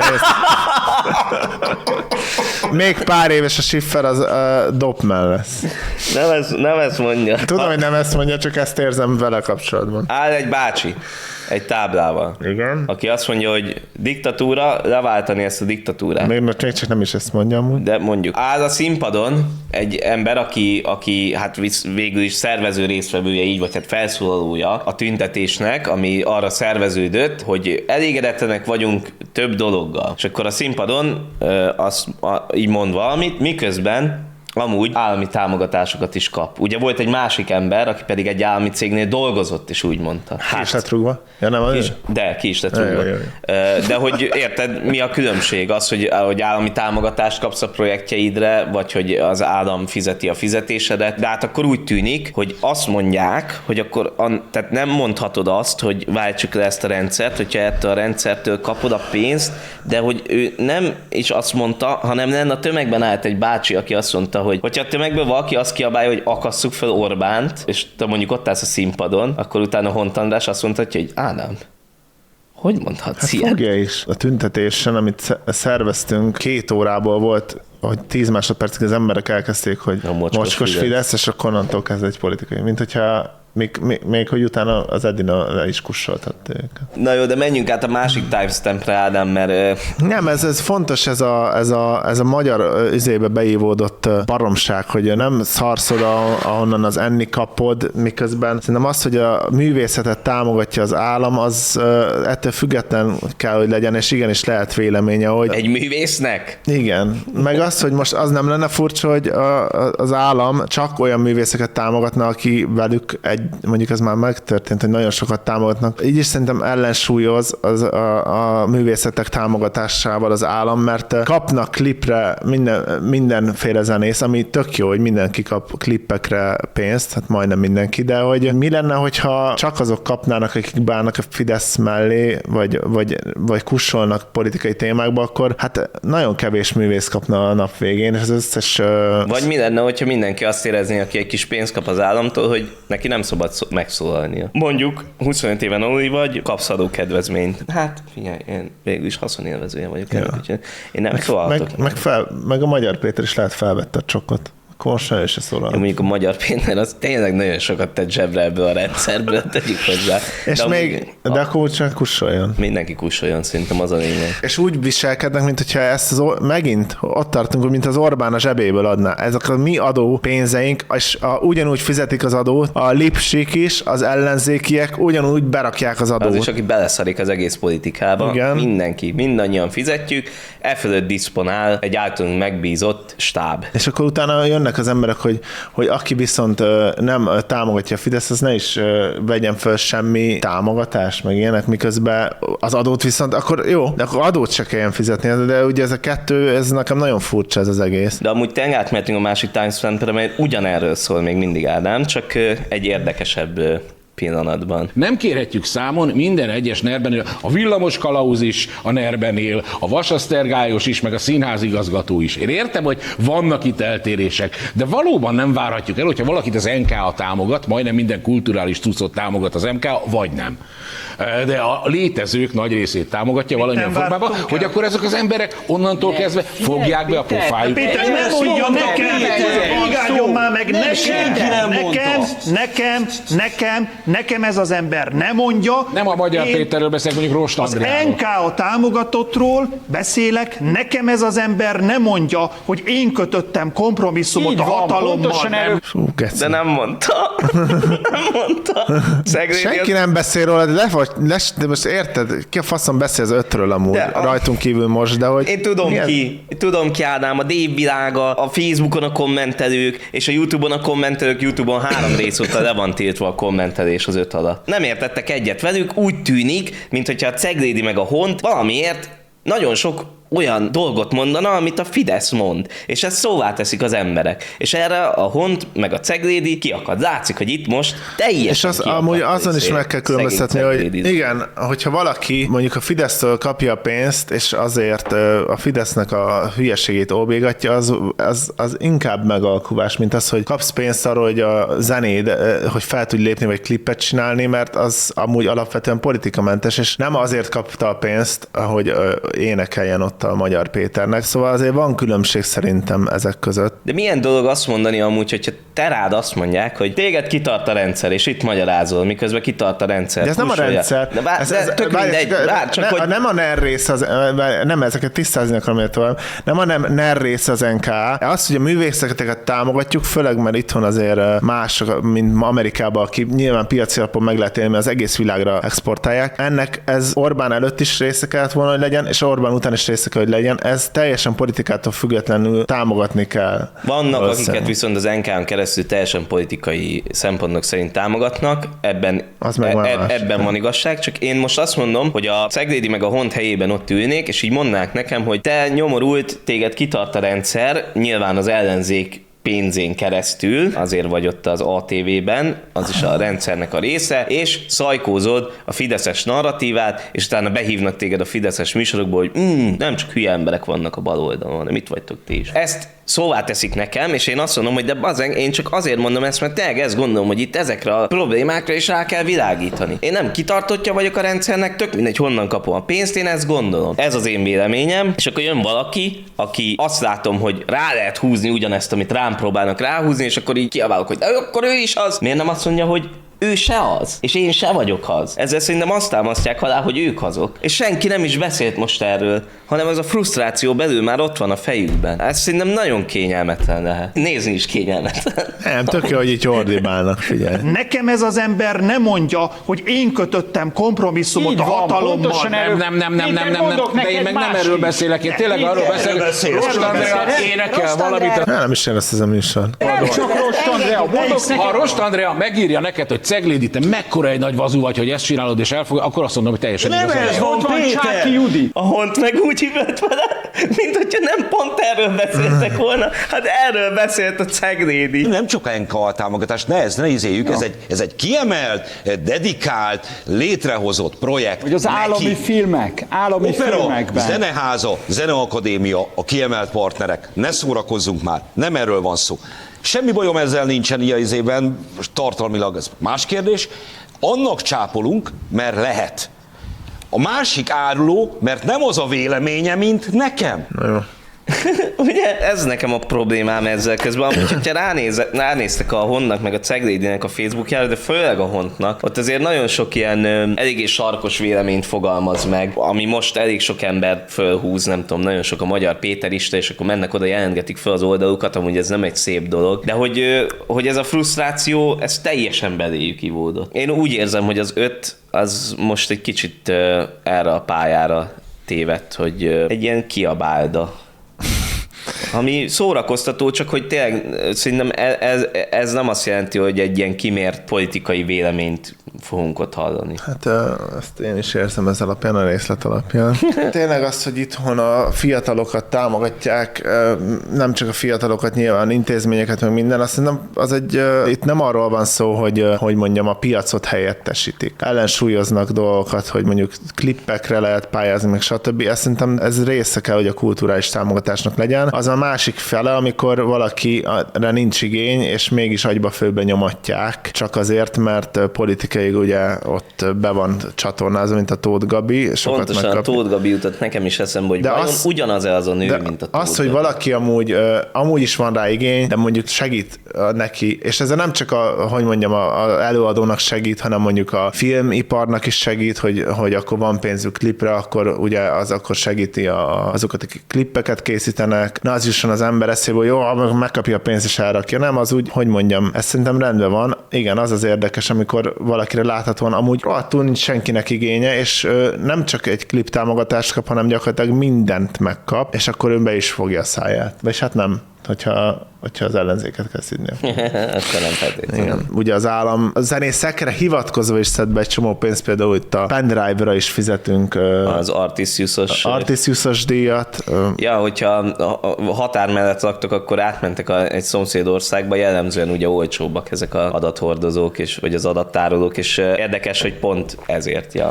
Még pár éves a Schiffer, az uh, Dopman lesz. Nem ezt, nem ezt mondja. Tudom, hogy nem ezt mondja, csak ezt érzem vele kapcsolatban. Áll egy bácsi egy táblával. Igen. Aki azt mondja, hogy diktatúra, leváltani ezt a diktatúrát. Még, még csak nem is ezt mondja amúgy. De mondjuk. Áll a színpadon egy ember, aki, aki hát végül is szervező résztvevője, így vagy hát felszólalója a tüntetésnek, ami arra szerveződött, hogy elégedetlenek vagyunk több dologgal. És akkor a színpadon azt így mond valamit, miközben amúgy állami támogatásokat is kap. Ugye volt egy másik ember, aki pedig egy állami cégnél dolgozott, és úgy mondta. Hát, ki is lett rúgva? Ja, nem ki is, de, ki is lett rúgva. De hogy érted, mi a különbség? Az, hogy, hogy állami támogatást kapsz a projektjeidre, vagy hogy az állam fizeti a fizetésedet. De hát akkor úgy tűnik, hogy azt mondják, hogy akkor tehát nem mondhatod azt, hogy váltsuk le ezt a rendszert, hogyha ettől a rendszertől kapod a pénzt, de hogy ő nem is azt mondta, hanem lenne a tömegben állt egy bácsi, aki azt mondta, hogy hogyha a tömegből valaki azt kiabálja, hogy akasszuk fel Orbánt, és te mondjuk ott állsz a színpadon, akkor utána Hont András azt mondhatja, hogy Ádám, hogy mondhatsz hát ilyen? Fogja is. A tüntetésen, amit szerveztünk, két órából volt, hogy tíz másodpercig az emberek elkezdték, hogy a mocskos, mocskos Fidesz. Fidesz, és akkor onnantól kezd egy politikai. Mint hogyha még, még, még hogy utána az Edina le is kussoltatta őket. Na jó, de menjünk át a másik timestampre, Ádám, mert... Nem, ez, ez fontos, ez a, ez a, ez a magyar üzébe beívódott baromság, hogy nem szarszod, ahonnan az enni kapod, miközben szerintem az, hogy a művészetet támogatja az állam, az ettől független kell, hogy legyen, és igenis lehet véleménye, hogy... Egy művésznek? Igen. Meg az, hogy most az nem lenne furcsa, hogy a, az állam csak olyan művészeket támogatna, aki velük egy mondjuk ez már megtörtént, hogy nagyon sokat támogatnak. Így is szerintem ellensúlyoz az a, a művészetek támogatásával az állam, mert kapnak klipre minden, mindenféle zenész, ami tök jó, hogy mindenki kap klippekre pénzt, hát majdnem mindenki, de hogy mi lenne, hogyha csak azok kapnának, akik beállnak a Fidesz mellé, vagy, vagy, vagy kussolnak politikai témákba, akkor hát nagyon kevés művész kapna a nap végén, és az összes... Vagy mi lenne, hogyha mindenki azt érezni, aki egy kis pénzt kap az államtól, hogy neki nem szabad szó- megszólalnia. Mondjuk huszonöt éven aluli vagy, kapsz adókedvezményt. Hát figyelj, én végül is haszonélvezője vagyok. Ja. Ennek, én nem szólaltok. Meg, meg, fel, meg a Magyar Péter is lehet felvette a csokot. Akkor most nagyon se szólal. Mondjuk a Magyar Péter az tényleg nagyon sokat tett zsebre ebből a rendszerből, tegyük hozzá. És de még, a, de akkor úgy csak kussoljon. Mindenki kussoljon, szerintem az a lényeg. És úgy viselkednek, mint hogyha ezt az, megint ott tartunk, hogy mint az Orbán a zsebéből adná. Ezek a mi adó pénzeink, és a, ugyanúgy fizetik az adót, a lipsik is, az ellenzékiek ugyanúgy berakják az adót. Az is, aki beleszarik az egész politikába. Igen. Mindenki, mindannyian fizetjük, e fölött diszponál egy általunk megbízott stáb. És akkor utána jönnek az emberek, hogy, hogy aki viszont nem támogatja a Fidesz, az ne is vegyen föl semmi támogatást, meg ilyenek, miközben az adót viszont, akkor jó, de akkor adót se kelljen fizetni, de ugye ez a kettő, ez nekem nagyon furcsa ez az egész. De amúgy tényleg átmehetünk a másik timestamp-re, mert ugyanerről szól még mindig Ádám, csak egy érdekesebb pillanatban. Nem kérhetjük számon, minden egyes nerben él, a villamos kalauz is a nerben él, a vasasztergályos is, meg a színházigazgató is. Én értem, hogy vannak itt eltérések, de valóban nem várhatjuk el, hogyha valakit az en ká á támogat, majdnem minden kulturális cuccot támogat az em ká á, vagy nem. De a létezők nagy részét támogatja valamilyen formában, hogy akkor ezek az emberek onnantól kezdve fogják be a pofájuk. Péter, nem mondja nekem, igádjon már meg nekem, nekem, nekem, nekem, nekem ez az ember nem mondja. Nem a Magyar Péterről beszélek, mondjuk Rost Andreáról. Az en ká á támogatottról beszélek, nekem ez az ember nem mondja, hogy én kötöttem kompromisszumot Így a van, hatalommal. Nem. Fú, De nem mondta. Nem mondta. Szegrédi senki az... nem beszél róla, de, le, le, de most érted, ki a faszom beszél az ötről amúgy, De a... rajtunk kívül most, de hogy... Én tudom milyen... ki, tudom ki Ádám, a Dévvilága, a Facebookon a kommentelők, és a Youtube-on a kommentelők, Youtube-on három rész óta le van tiltva a kommentelés az öt alatt. Nem értettek egyet velük, úgy tűnik, mintha a Ceglédi meg a Hont valamiért nagyon sok olyan dolgot mondana, amit a Fidesz mond, és ezt szóvá teszik az emberek. És erre a Hont, meg a Ceglédi kiakad. Látszik, hogy itt most teljesen és az, amúgy azon is meg kell különböztetni, hogy igen, hogyha valaki mondjuk a Fidesztől kapja a pénzt, és azért a Fidesznek a hülyeségét óbégatja, az, az, az inkább megalkuvás, mint az, hogy kapsz pénzt arról, hogy a zenéd, hogy fel tudj lépni, vagy klippet csinálni, mert az amúgy alapvetően politikamentes, és nem azért kapta a pénzt, hogy énekeljen ott a Magyar Péternek, szóval azért van különbség szerintem ezek között. De milyen dolog azt mondani amúgy, hogyha te rád azt mondják, hogy téged kitart a rendszer, és itt magyarázol, miközben kitart a rendszer. De ez nem a rendszer. De bár, ez, de ez, tök bár, mindegy, ne, bár, csak ne, hogy... Nem a NER rész, az, nem ezeket tisztázni akarom, tovább. Nem a NER rész az en ká á. Az, hogy a művészeket támogatjuk, főleg mert itthon azért mások, mint Amerikában, aki nyilván piaci alapon meg lehet élni, az egész világra exportálják. Ennek ez Orbán előtt is része kellett volna, hogy legyen, és Orbán után is része kell, hogy legyen. Ez teljesen politikától függetlenül támogatni kell. Vannak, akiket viszont az en ká án keresztül teljesen politikai szempontok szerint támogatnak, ebben, az meg e, ebben van igazság, csak én most azt mondom, hogy a Ceglédi meg a Hont helyében ott ülnék, és így mondnák nekem, hogy te nyomorult, téged kitart a rendszer, nyilván az ellenzék pénzén keresztül, azért vagy ott az á té vében, az is a rendszernek a része, és szajkózod a fideszes narratívát, és utána behívnak téged a fideszes műsorokból, hogy mm, nem csak hülye emberek vannak a bal oldalon, hanem itt vagytok ti is. Ezt szóvá teszik nekem, és én azt mondom, hogy de bazen, én csak azért mondom ezt, mert tényleg ezt gondolom, hogy itt ezekre a problémákra is rá kell világítani. Én nem kitartottja vagyok a rendszernek, tök mindegy, honnan kapom a pénzt, én ezt gondolom. Ez az én véleményem, és akkor jön valaki, aki azt látom, hogy rá lehet húzni ugyanezt, amit rám próbálnak ráhúzni, és akkor így kiabálok, hogy de akkor ő is az. Miért nem azt mondja, hogy ő se az, és én se vagyok az. Ezzel szerintem azt támasztják alá, hogy ők azok. És senki nem is beszélt most erről, hanem ez a frusztráció belül már ott van a fejükben. Ez szerintem nagyon kényelmetlen lehet. Nézni is kényelmetlen. Nem, tök jó, hogy így ordibálnak, figyelj. Nekem ez az ember nem mondja, hogy én kötöttem kompromisszumot Így a van, hatalommal. pontosan Nem, erről- Nem, nem, nem, nem, nem, Mondok nem, de neked én meg nem mást erről is. beszélek, én tényleg arról beszélek, Rost Andrea énekel valamit. Nem, nem is jön ezt ez a műsor. Nem csak Rost Andrea, mondok Ha neked, Rost Andrea megírja neked, hogy Ceglédi, te mekkora egy nagy vazú vagy, hogy ezt csinálod, és elfog, akkor azt mondom, hogy teljesen Nem igazad ez van. van, Ott van Péter! Csáki Judi. A Hont meg úgy hívott vele, mint hogyha nem pont erről beszéltek volna. Hát erről beszélt a Ceglédi. Nem csak en ká támogatás, ne ez, ne izéljük, ez egy, ez egy kiemelt, dedikált, létrehozott projekt. Vagy az neki. állami filmek, állami Opera, filmekben. Zeneháza, Zeneakadémia, a kiemelt partnerek. Ne szórakozzunk már, nem erről van szó. Semmi bajom ezzel nincsen ilyen izében, tartalmilag ez más kérdés. Annak csápolunk, mert lehet. A másik áruló, mert nem az a véleménye, mint nekem. Na jó. Ugye ez nekem a problémám ezzel közben, amúgy, hogyha ránéz, ránéztek a Honnak meg a Ceglédinek a Facebookjára, de főleg a Hontnak, ott azért nagyon sok ilyen ö, eléggé sarkos véleményt fogalmaz meg, ami most elég sok ember fölhúz, nem tudom, nagyon sok a magyar péterista, és akkor mennek oda, jelentgetik föl az oldalukat, amúgy ez nem egy szép dolog, de hogy, ö, hogy ez a frusztráció, ez teljesen beléjük ivódott. Én úgy érzem, hogy az öt, az most egy kicsit ö, erre a pályára tévedt, hogy ö, egy ilyen kiabálda. Ami szórakoztató, csak hogy tényleg szerintem ez, ez nem azt jelenti, hogy egy ilyen kimért politikai véleményt fogunk ott hallani. Hát ezt én is érzem ez alapján, a részlet alapján. Tényleg az, hogy itthon a fiatalokat támogatják, nem csak a fiatalokat, nyilván intézményeket, meg minden, azt hiszem, az egy, itt nem arról van szó, hogy, hogy mondjam, a piacot helyettesítik. Ellensúlyoznak dolgokat, hogy mondjuk klippekre lehet pályázni, meg stb. Ezt szerintem ez része kell, hogy a kulturális támogatásnak legyen. Az a másik fele, amikor valakire nincs igény, és mégis agyba főbe nyomatják, csak azért, mert politikai ugye ott be van csatornázva, mint a Tóth Gabi. Sokat Pontosan megkapja. a Tóth Gabi jutott nekem is eszembe, hogy de vajon az, ugyanaz-e az a nő, mint a Tóth az, hogy Gabi. valaki amúgy, uh, amúgy is van rá igény, de mondjuk segít uh, neki, és ez nem csak a, hogy mondjam, a, a előadónak segít, hanem mondjuk a filmiparnak is segít, hogy, hogy akkor van pénzük klipre, akkor ugye az akkor segíti a, azokat, akik klippeket készítenek. Na, az jusson az ember eszébe, hogy jó, megkapja a pénzt és elrakja. Nem, az úgy, hogy mondjam, ez szerintem rendben van. Igen, az az érdekes, amikor valakire láthatóan amúgy rohadtul nincs senkinek igénye, és ö, nem csak egy klip támogatást kap, hanem gyakorlatilag mindent megkap, és akkor ő be is fogja a száját. Vagyis hát nem, hogyha, hogyha az ellenzéket kell szidni. Akkor nem feltétlenül. Igen. Ugye az állam a zenészekre hivatkozva is szed be egy csomó pénzt, például itt a pendrive-ra is fizetünk Az Artisiusos Artisiusos díjat. Ja, hogyha a határ mellett laktok, akkor átmentek a, egy szomszédországba, jellemzően ugye olcsóbbak ezek az adathordozók, és, vagy az adattárolók, és érdekes, hogy pont ezért, ja.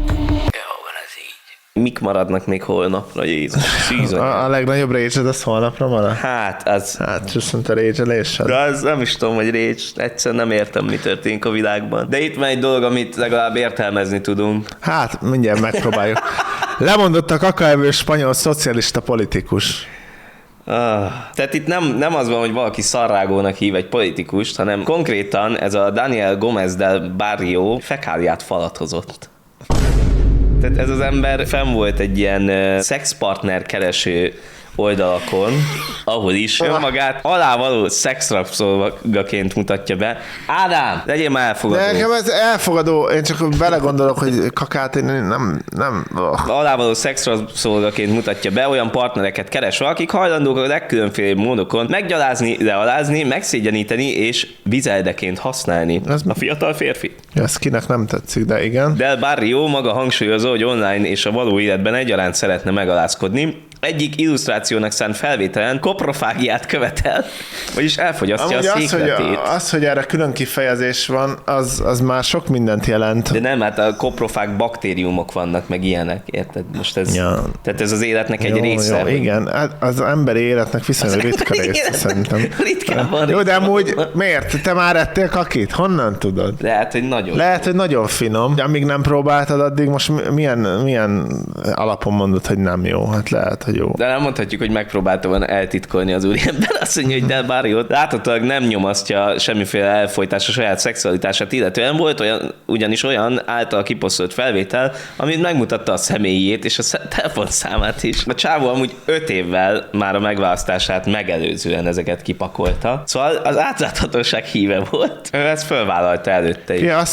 Mik maradnak még holnapra, Jézus? A, a legnagyobb rage az holnapra marad? Hát, az... Hát, csúszont a rage-elésed. De az nem is tudom, hogy rage. Egyszerűen nem értem, mi történik a világban. De itt van egy dolog, amit legalább értelmezni tudunk. Hát, mindjárt megpróbáljuk. Lemondott a kakaevő spanyol szocialista politikus. Ah, tehát itt nem, nem az van, hogy valaki szarrágónak hív egy politikust, hanem konkrétan ez a Daniel Gómez del Barrio fekáliát falatozott. Tehát ez az ember fenn volt egy ilyen uh, szexpartner kereső oldalakon, ahol is önmagát alávaló szexrabszolgaként mutatja be. Ádám, legyél már elfogadó. De nekem ez elfogadó, én csak belegondolok, hogy kakát én nem... nem oh. Alávaló szexrabszolgaként mutatja be, olyan partnereket keres, akik hajlandók a legkülönfélebb módokon meggyalázni, lealázni, megszégyeníteni és vizeldeként használni Ez a fiatal férfi. Ez kinek nem tetszik, de igen. Del Barrio maga hangsúlyozza, hogy online és a való életben egyaránt szeretne megalázkodni. Egyik illusztrációnak szánt felvételen koprofágiát követel, vagyis elfogyasztja Amúgy a az, hogy, székletét. az, hogy erre külön kifejezés van, az, az már sok mindent jelent. De nem, hát a koprofág baktériumok vannak, meg ilyenek, érted? Most ez, Ja. tehát ez az életnek egy Jó, része. jó, hogy- igen, hát az emberi életnek viszonylag ritka része, életnek szerintem. ritkában Jó, de ritkában. amúgy miért? Te már ettél kakit? Honnan tudod? Lehet, hogy nagyon. Lehet, hogy nagyon finom. De amíg nem próbáltad, addig most mi- milyen, milyen alapon mondod, hogy nem jó? Hát lehet, hogy jó. De nem mondhatjuk, hogy megpróbálta volna eltitkolni az úriember. Azt mondja, hogy Del Barrio láthatólag nem nyomasztja semmiféle elfojtás a saját szexualitását, illetően volt olyan, ugyanis olyan által kiposztolt felvétel, amit megmutatta a személyét és a telefonszámát is. A csávó amúgy öt évvel már a megválasztását megelőzően ezeket kipakolta. Szóval az átláthatóság híve volt. Ő ezt fölvállalta előtte is. Ja, azt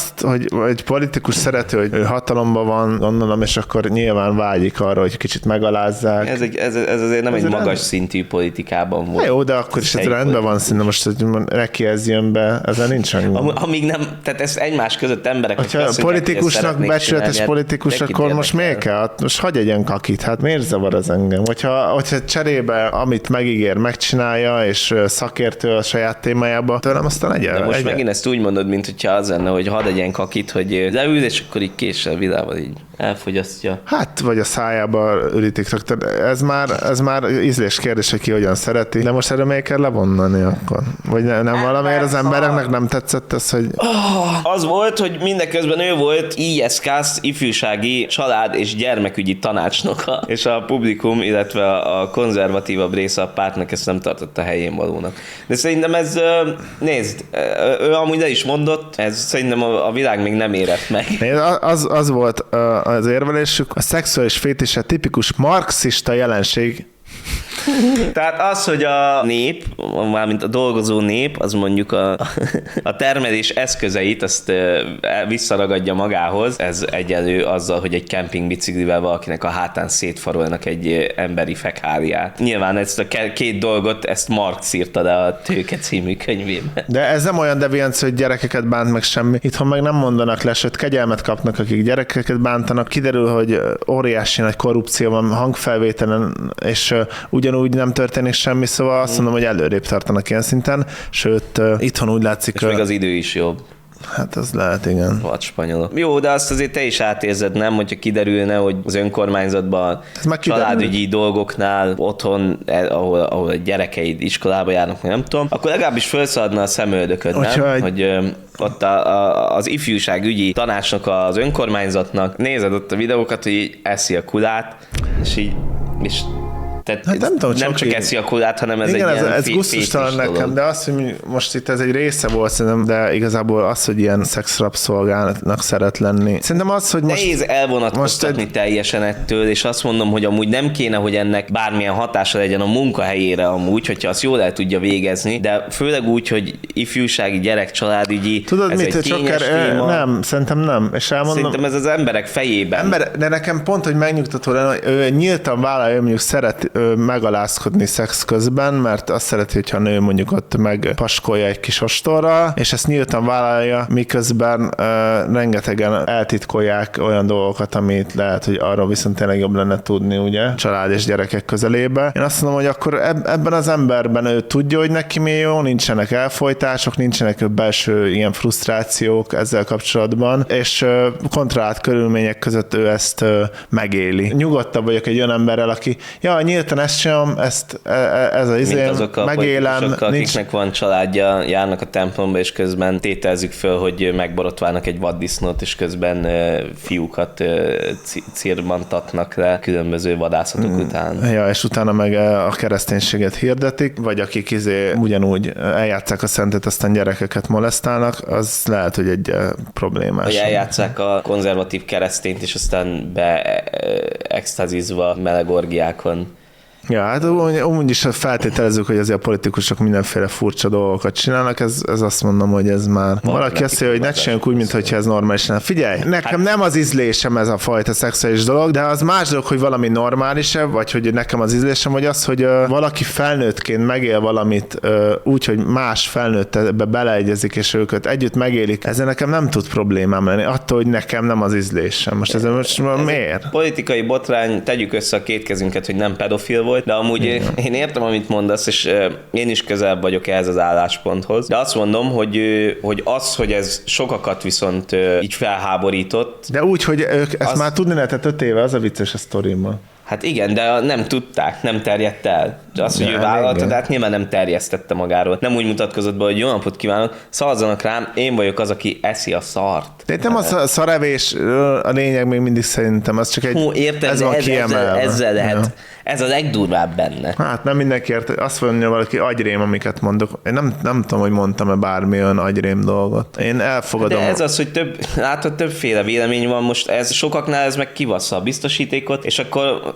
azt, hogy egy politikus szereti, hogy ő hatalomban van, gondolom, és akkor nyilván vágyik arra, hogy kicsit megalázzák. Ez, egy, ez, ez azért nem Ez egy rend... magas szintű politikában volt. Na jó, de akkor is ez rendben van, szerintem most, hogy neki ez jön be, ezzel nincs annyi. Am, amíg nem, tehát ez egymás között emberek, hogyha a politikusnak becsületes politikus, akkor most miért kell? Most hagyj egyen kakit, hát miért zavar az engem? Hogyha, hogyha cserébe, amit megígér, megcsinálja, és szakértő a saját témájába, tőlem aztán egyen. De most egyen. megint ezt úgy mondod, mint hogyha az lenne, hogy hadd egyen kakit, hogy leül, és akkor így késsel világban így elfogyasztja. Hát, vagy a szájába ürítik. Ez már, ez már ízlés kérdés, hogy ki hogyan szereti. De most erre még kell levonnani akkor? Vagy nem, nem valamiért az embereknek nem tetszett ez, hogy... Az volt, hogy mindeközben ő volt I S K S ifjúsági család és gyermekügyi tanácsnoka, és a publikum, illetve a konzervatívabb része a pártnak ezt nem tartotta helyén valónak. De szerintem ez, nézd, ő amúgy le is mondott, ez szerintem a világ még nem érett meg. Az, az volt az érvelésük, a szexuális fétise tipikus marxista jelenség. Tehát az, hogy a nép, mármint a dolgozó nép, az mondjuk a, a termelés eszközeit, azt visszaragadja magához, ez egyenlő azzal, hogy egy kempingbiciklivel valakinek a hátán szétfarolnak egy emberi fekáliát. Nyilván ezt a két dolgot, ezt Marx írta le a Tőke című könyvében. De ez nem olyan deviancia, hogy gyerekeket bánt meg semmi. Itthon meg nem mondanak le, sőt kegyelmet kapnak, akik gyerekeket bántanak. Kiderül, hogy óriási nagy korrupció van hangfelvételen, és ugyanúgy nem történik semmi, szóval azt mondom, hogy előrébb tartanak ilyen szinten, sőt, uh, itthon úgy látszik... És még az idő is jobb. Hát az lehet, igen. Vad spanyolok. Jó, de azt azért te is átérzed, nem? Hogyha kiderülne, hogy az önkormányzatban családügyi dolgoknál, otthon, ahol, ahol a gyerekeid iskolába járnak, nem tudom, akkor legalábbis felszaladna a szemöldököd, nem? Hogyha egy... Hogy ö, ott a, a, az ifjúságügyi tanácsnak az önkormányzatnak nézed ott a videókat, hogy így eszi a kulát, és így... És tehát hát nem, tudom, nem csak így... eszi a kulát, hanem ez igen, egy ez, ilyen ez gusztustalan nekem, dolog. De azt, hogy most itt ez egy része volt szerintem, de igazából az, hogy ilyen szexrabszolgának szeret lenni. Szerintem az, hogy most... Nehéz elvonatkoztatni egy... teljesen ettől, és azt mondom, hogy amúgy nem kéne, hogy ennek bármilyen hatása legyen a munkahelyére amúgy, hogyha azt jól el tudja végezni, de főleg úgy, hogy ifjúsági gyerek családügyi, tudod, ez mit, egy kényes téma. Nem, szerintem nem. És elmondom, szerintem ez az emberek fejében. Ember, de nekem pont, hogy megnyugtató lenne, hogy ő nyíltan vállalja, mondjuk szeret megalázkodni szex közben, mert azt szereti, hogyha a nő mondjuk ott megpaskolja egy kis ostorral, és ezt nyíltan vállalja, miközben uh, rengetegen eltitkolják olyan dolgokat, amit lehet, hogy arról viszont tényleg jobb lenne tudni, ugye, család és gyerekek közelébe. Én azt mondom, hogy akkor eb- ebben az emberben ő tudja, hogy neki mi jó, nincsenek elfojtások, nincsenek belső ilyen frusztrációk ezzel kapcsolatban, és uh, kontrollált körülmények között ő ezt uh, megéli. Nyugodtabb vagyok egy olyan emberrel, aki ja, nyíltan ezt sem, ezt, ez az izé, megélem. Nincs... akiknek van családja, járnak a templomba, és közben tételezzük föl, hogy megborotválnak egy vaddisznót, és közben uh, fiúkat uh, cirbantatnak le különböző vadászatok mm. után. Ja, és utána meg a kereszténységet hirdetik, vagy akik izé ugyanúgy eljátszák a szentet, aztán gyerekeket molesztálnak, az lehet, hogy egy uh, problémás. Hogy eljátszák a konzervatív keresztényt, és aztán be uh, extazizva meleg orgiákon. Ja, hát úgy is feltételezzük, hogy azért a politikusok mindenféle furcsa dolgokat csinálnak, ez, ez azt mondom, hogy ez már... Valaki azt mondja, hogy ne csináljunk úgy, mintha ez normális lenne. Figyelj, nekem hát... nem az ízlésem ez a fajta szexuális dolog, de az más dolog, hogy valami normális-e, vagy hogy nekem az ízlésem, vagy az, hogy uh, valaki felnőttként megél valamit uh, úgy, hogy más felnőtt ebbe beleegyezik, és őket együtt megélik. Ezzel nekem nem tud problémám lenni, attól, hogy nekem nem az ízlésem. Most ez most ez miért? Politikai botrány, tegyük össze a két kezünket, hogy nem pedofil volt, de amúgy én, én értem, amit mondasz, és én is közel vagyok ehhez az állásponthoz, de azt mondom, hogy, hogy az, hogy ez sokakat viszont így felháborított. De úgy, hogy ők ezt az... már tudni lehetett öt éve, az a vicces a sztorimban. Hát igen, de nem tudták, nem terjedt el. Az, hogy ja, ő vállalta, de hát nyilván nem terjesztette magáról. Nem úgy mutatkozott be, hogy jó napot kívánok, szavazzanak rám, én vagyok az, aki eszi a szart. De itt nem a szarevés a lényeg még mindig szerintem, az csak egy... Hú, érted, ez van kiemelve. Ezzel, ezzel lehet. Ja. Ez a legdurvább benne. Hát nem mindenki ért, azt mondja valaki agyrém, amiket mondok. Én nem, nem tudom, hogy mondtam-e bármi olyan agyrém dolgot. Én elfogadom. De ez az, hogy több, látod, többféle vélemény van most, ez sokaknál ez meg kivassza a biztosítékot, és akkor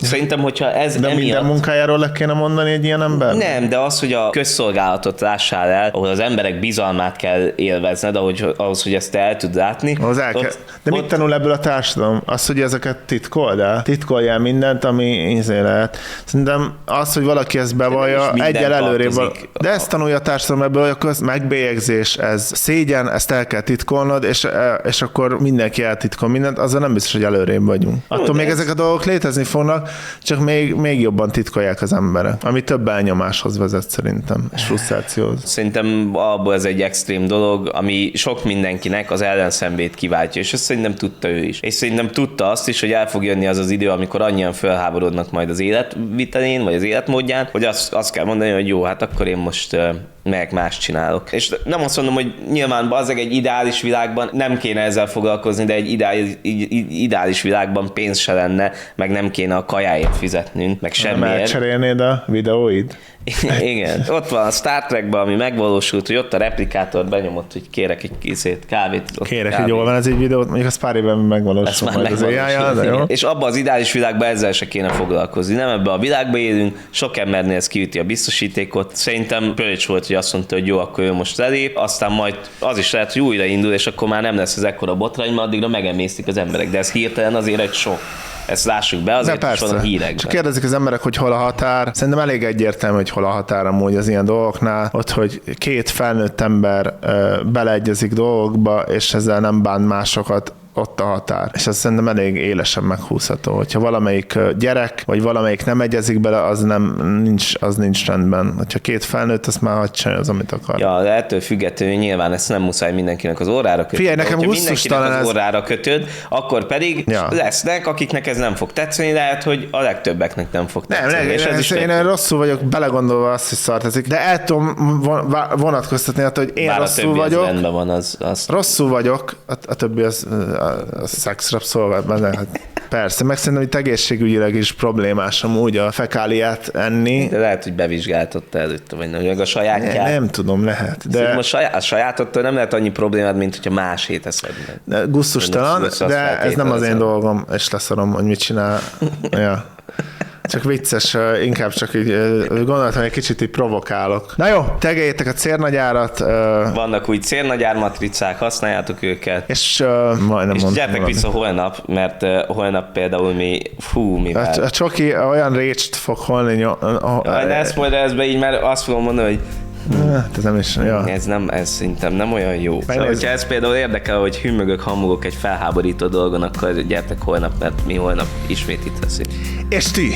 Szerintem, hogyha ez De emiatt... minden munkájáról le kéne mondani egy ilyen ember? Nem, de az, hogy a közszolgálatot lássál el, ahol az emberek bizalmát kell élvezned, ahogy, ahhoz, hogy ezt te el tud látni. Az el kell. De mit tanul ebből a társadalom? Az, hogy ezeket titkold el? Titkoljál mindent, ami ízé lehet. Szerintem az, hogy valaki ezt bevallja, egyel előrébb. De ezt tanulja a társadalom ebből, hogy a köz megbélyegzés, ez szégyen, ezt el kell titkolnod, és, és akkor mindenki eltitkol mindent, azzal nem biztos, hogy előrébb vagyunk. Attól még ezek a dolgok létezni fognak, csak még, még jobban titkolják az emberek, ami több elnyomáshoz vezet szerintem, és frusztrációhoz. Szerintem abból ez egy extrém dolog, ami sok mindenkinek az ellenszembét kiváltja, és ezt szerintem tudta ő is. És szerintem tudta azt is, hogy el fog jönni az az idő, amikor annyian felháborodnak majd az életvitelén, vagy az életmódján, hogy azt, azt kell mondani, hogy jó, hát akkor én most uh, melyek más csinálok. És nem azt mondom, hogy nyilván bazzeg egy ideális világban nem kéne ezzel foglalkozni, de egy ideális, ideális világban pénz se lenne, meg nem kéne a kajáért fizetnünk, meg semmiért. Elcserélnéd a videóid? Igen, ott van a Star Trekben, ami megvalósult, hogy ott a replikátort benyomott, hogy kérek egy készét, kávét. Kérek, kávét. hogy jól van ez egy videót, mondjuk az pár évben megvalósul majd az éjjel, de jó. És abban az ideális világban ezzel se kéne foglalkozni. Nem ebbe a világba élünk, sok embernél ez kiüti a biztosítékot. Szerintem Pölcs volt, hogy azt mondta, hogy jó, akkor ő most lelép, aztán majd az is lehet, hogy újraindul, és akkor már nem lesz ez ekkora botrány, mert addigra megemésztik az emberek. De ez hirtelen azért egy sok. Ezt lássuk be, azért is van a hírekben. Csak kérdezik az emberek, hogy hol a határ. Szerintem elég egyértelmű, hogy hol a határ amúgy az ilyen dolgoknál. Ott, hogy két felnőtt ember ö, beleegyezik dolgokba, és ezzel nem bán másokat, ott a határ. És ez szerintem elég élesen meghúzható. Hogyha valamelyik gyerek, vagy valamelyik nem egyezik bele, az nem, nincs, az nincs rendben. Hogyha két felnőtt, azt már hadd csinálja az, amit akar. Ja, de ettől függetlenül nyilván ezt nem muszáj mindenkinek az órára kötni. Figyelj, nekem hogyha gusztustalan mindenkinek az ez... órára kötöd, akkor pedig ja. lesznek, akiknek ez nem fog tetszeni, lehet, hogy a legtöbbeknek nem fog tetszeni. Nem, és nem, ez is én, én rosszul vagyok belegondolva azt, hogy szart ezek, de el tudom vonatkoztatni attól, hogy én bár rosszul a vagyok. Rendben van, az, az... Rosszul vagyok, a, a többi az, a, a szexrap szolgál benne. Hát persze, meg szerintem itt egészségügyileg is problémás amúgy a fekáliát enni. De lehet, hogy bevizsgáltatta előtte, vagy nem, vagy a sajátját. Nem, nem tudom, lehet. De... Most saját, a sajátottól nem lehet annyi problémád, mint hogyha másét eszed meg. Gusztustalan, de ez nem az én dolgom, és leszarom, hogy mit csinál. Ja. Csak vicces, inkább csak így gondoltam, hogy egy kicsit így provokálok. Na jó, tegeljétek a cérnagyárat. Vannak új cérnagyármatricák, használjátok őket. És uh, majdnem és mondtam. gyertek valami. vissza holnap, mert uh, holnap például mi, fú, mivel... A, a csoki olyan récst fog holni. Nyom, oh, ja, ne spoilerezz be így, mert azt fogom mondani, hogy Hát ez nem is, ja. Ez nem, ez szerintem nem olyan jó. Szóval, hogyha ez például érdekel, hogy hűmögök, hamogok egy felháborító dolgon, akkor gyertek holnap, mert mi holnap ismét itt leszünk. És ti?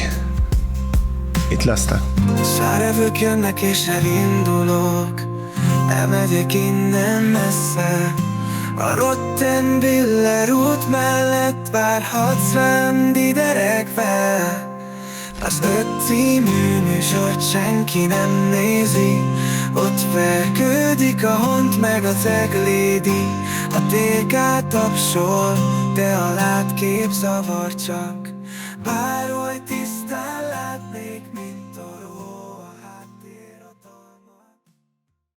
Itt lesztek. Sárevők jönnek és elindulok, elmegyek innen messze. A Rottenbiller út mellett várhatsz rám diderekve. Az öt című műsort senki nem nézi, ott vergődik a hont meg az eglédi. A té ká tapsol, de a látkép zavar csak, bár oly tisztán lát.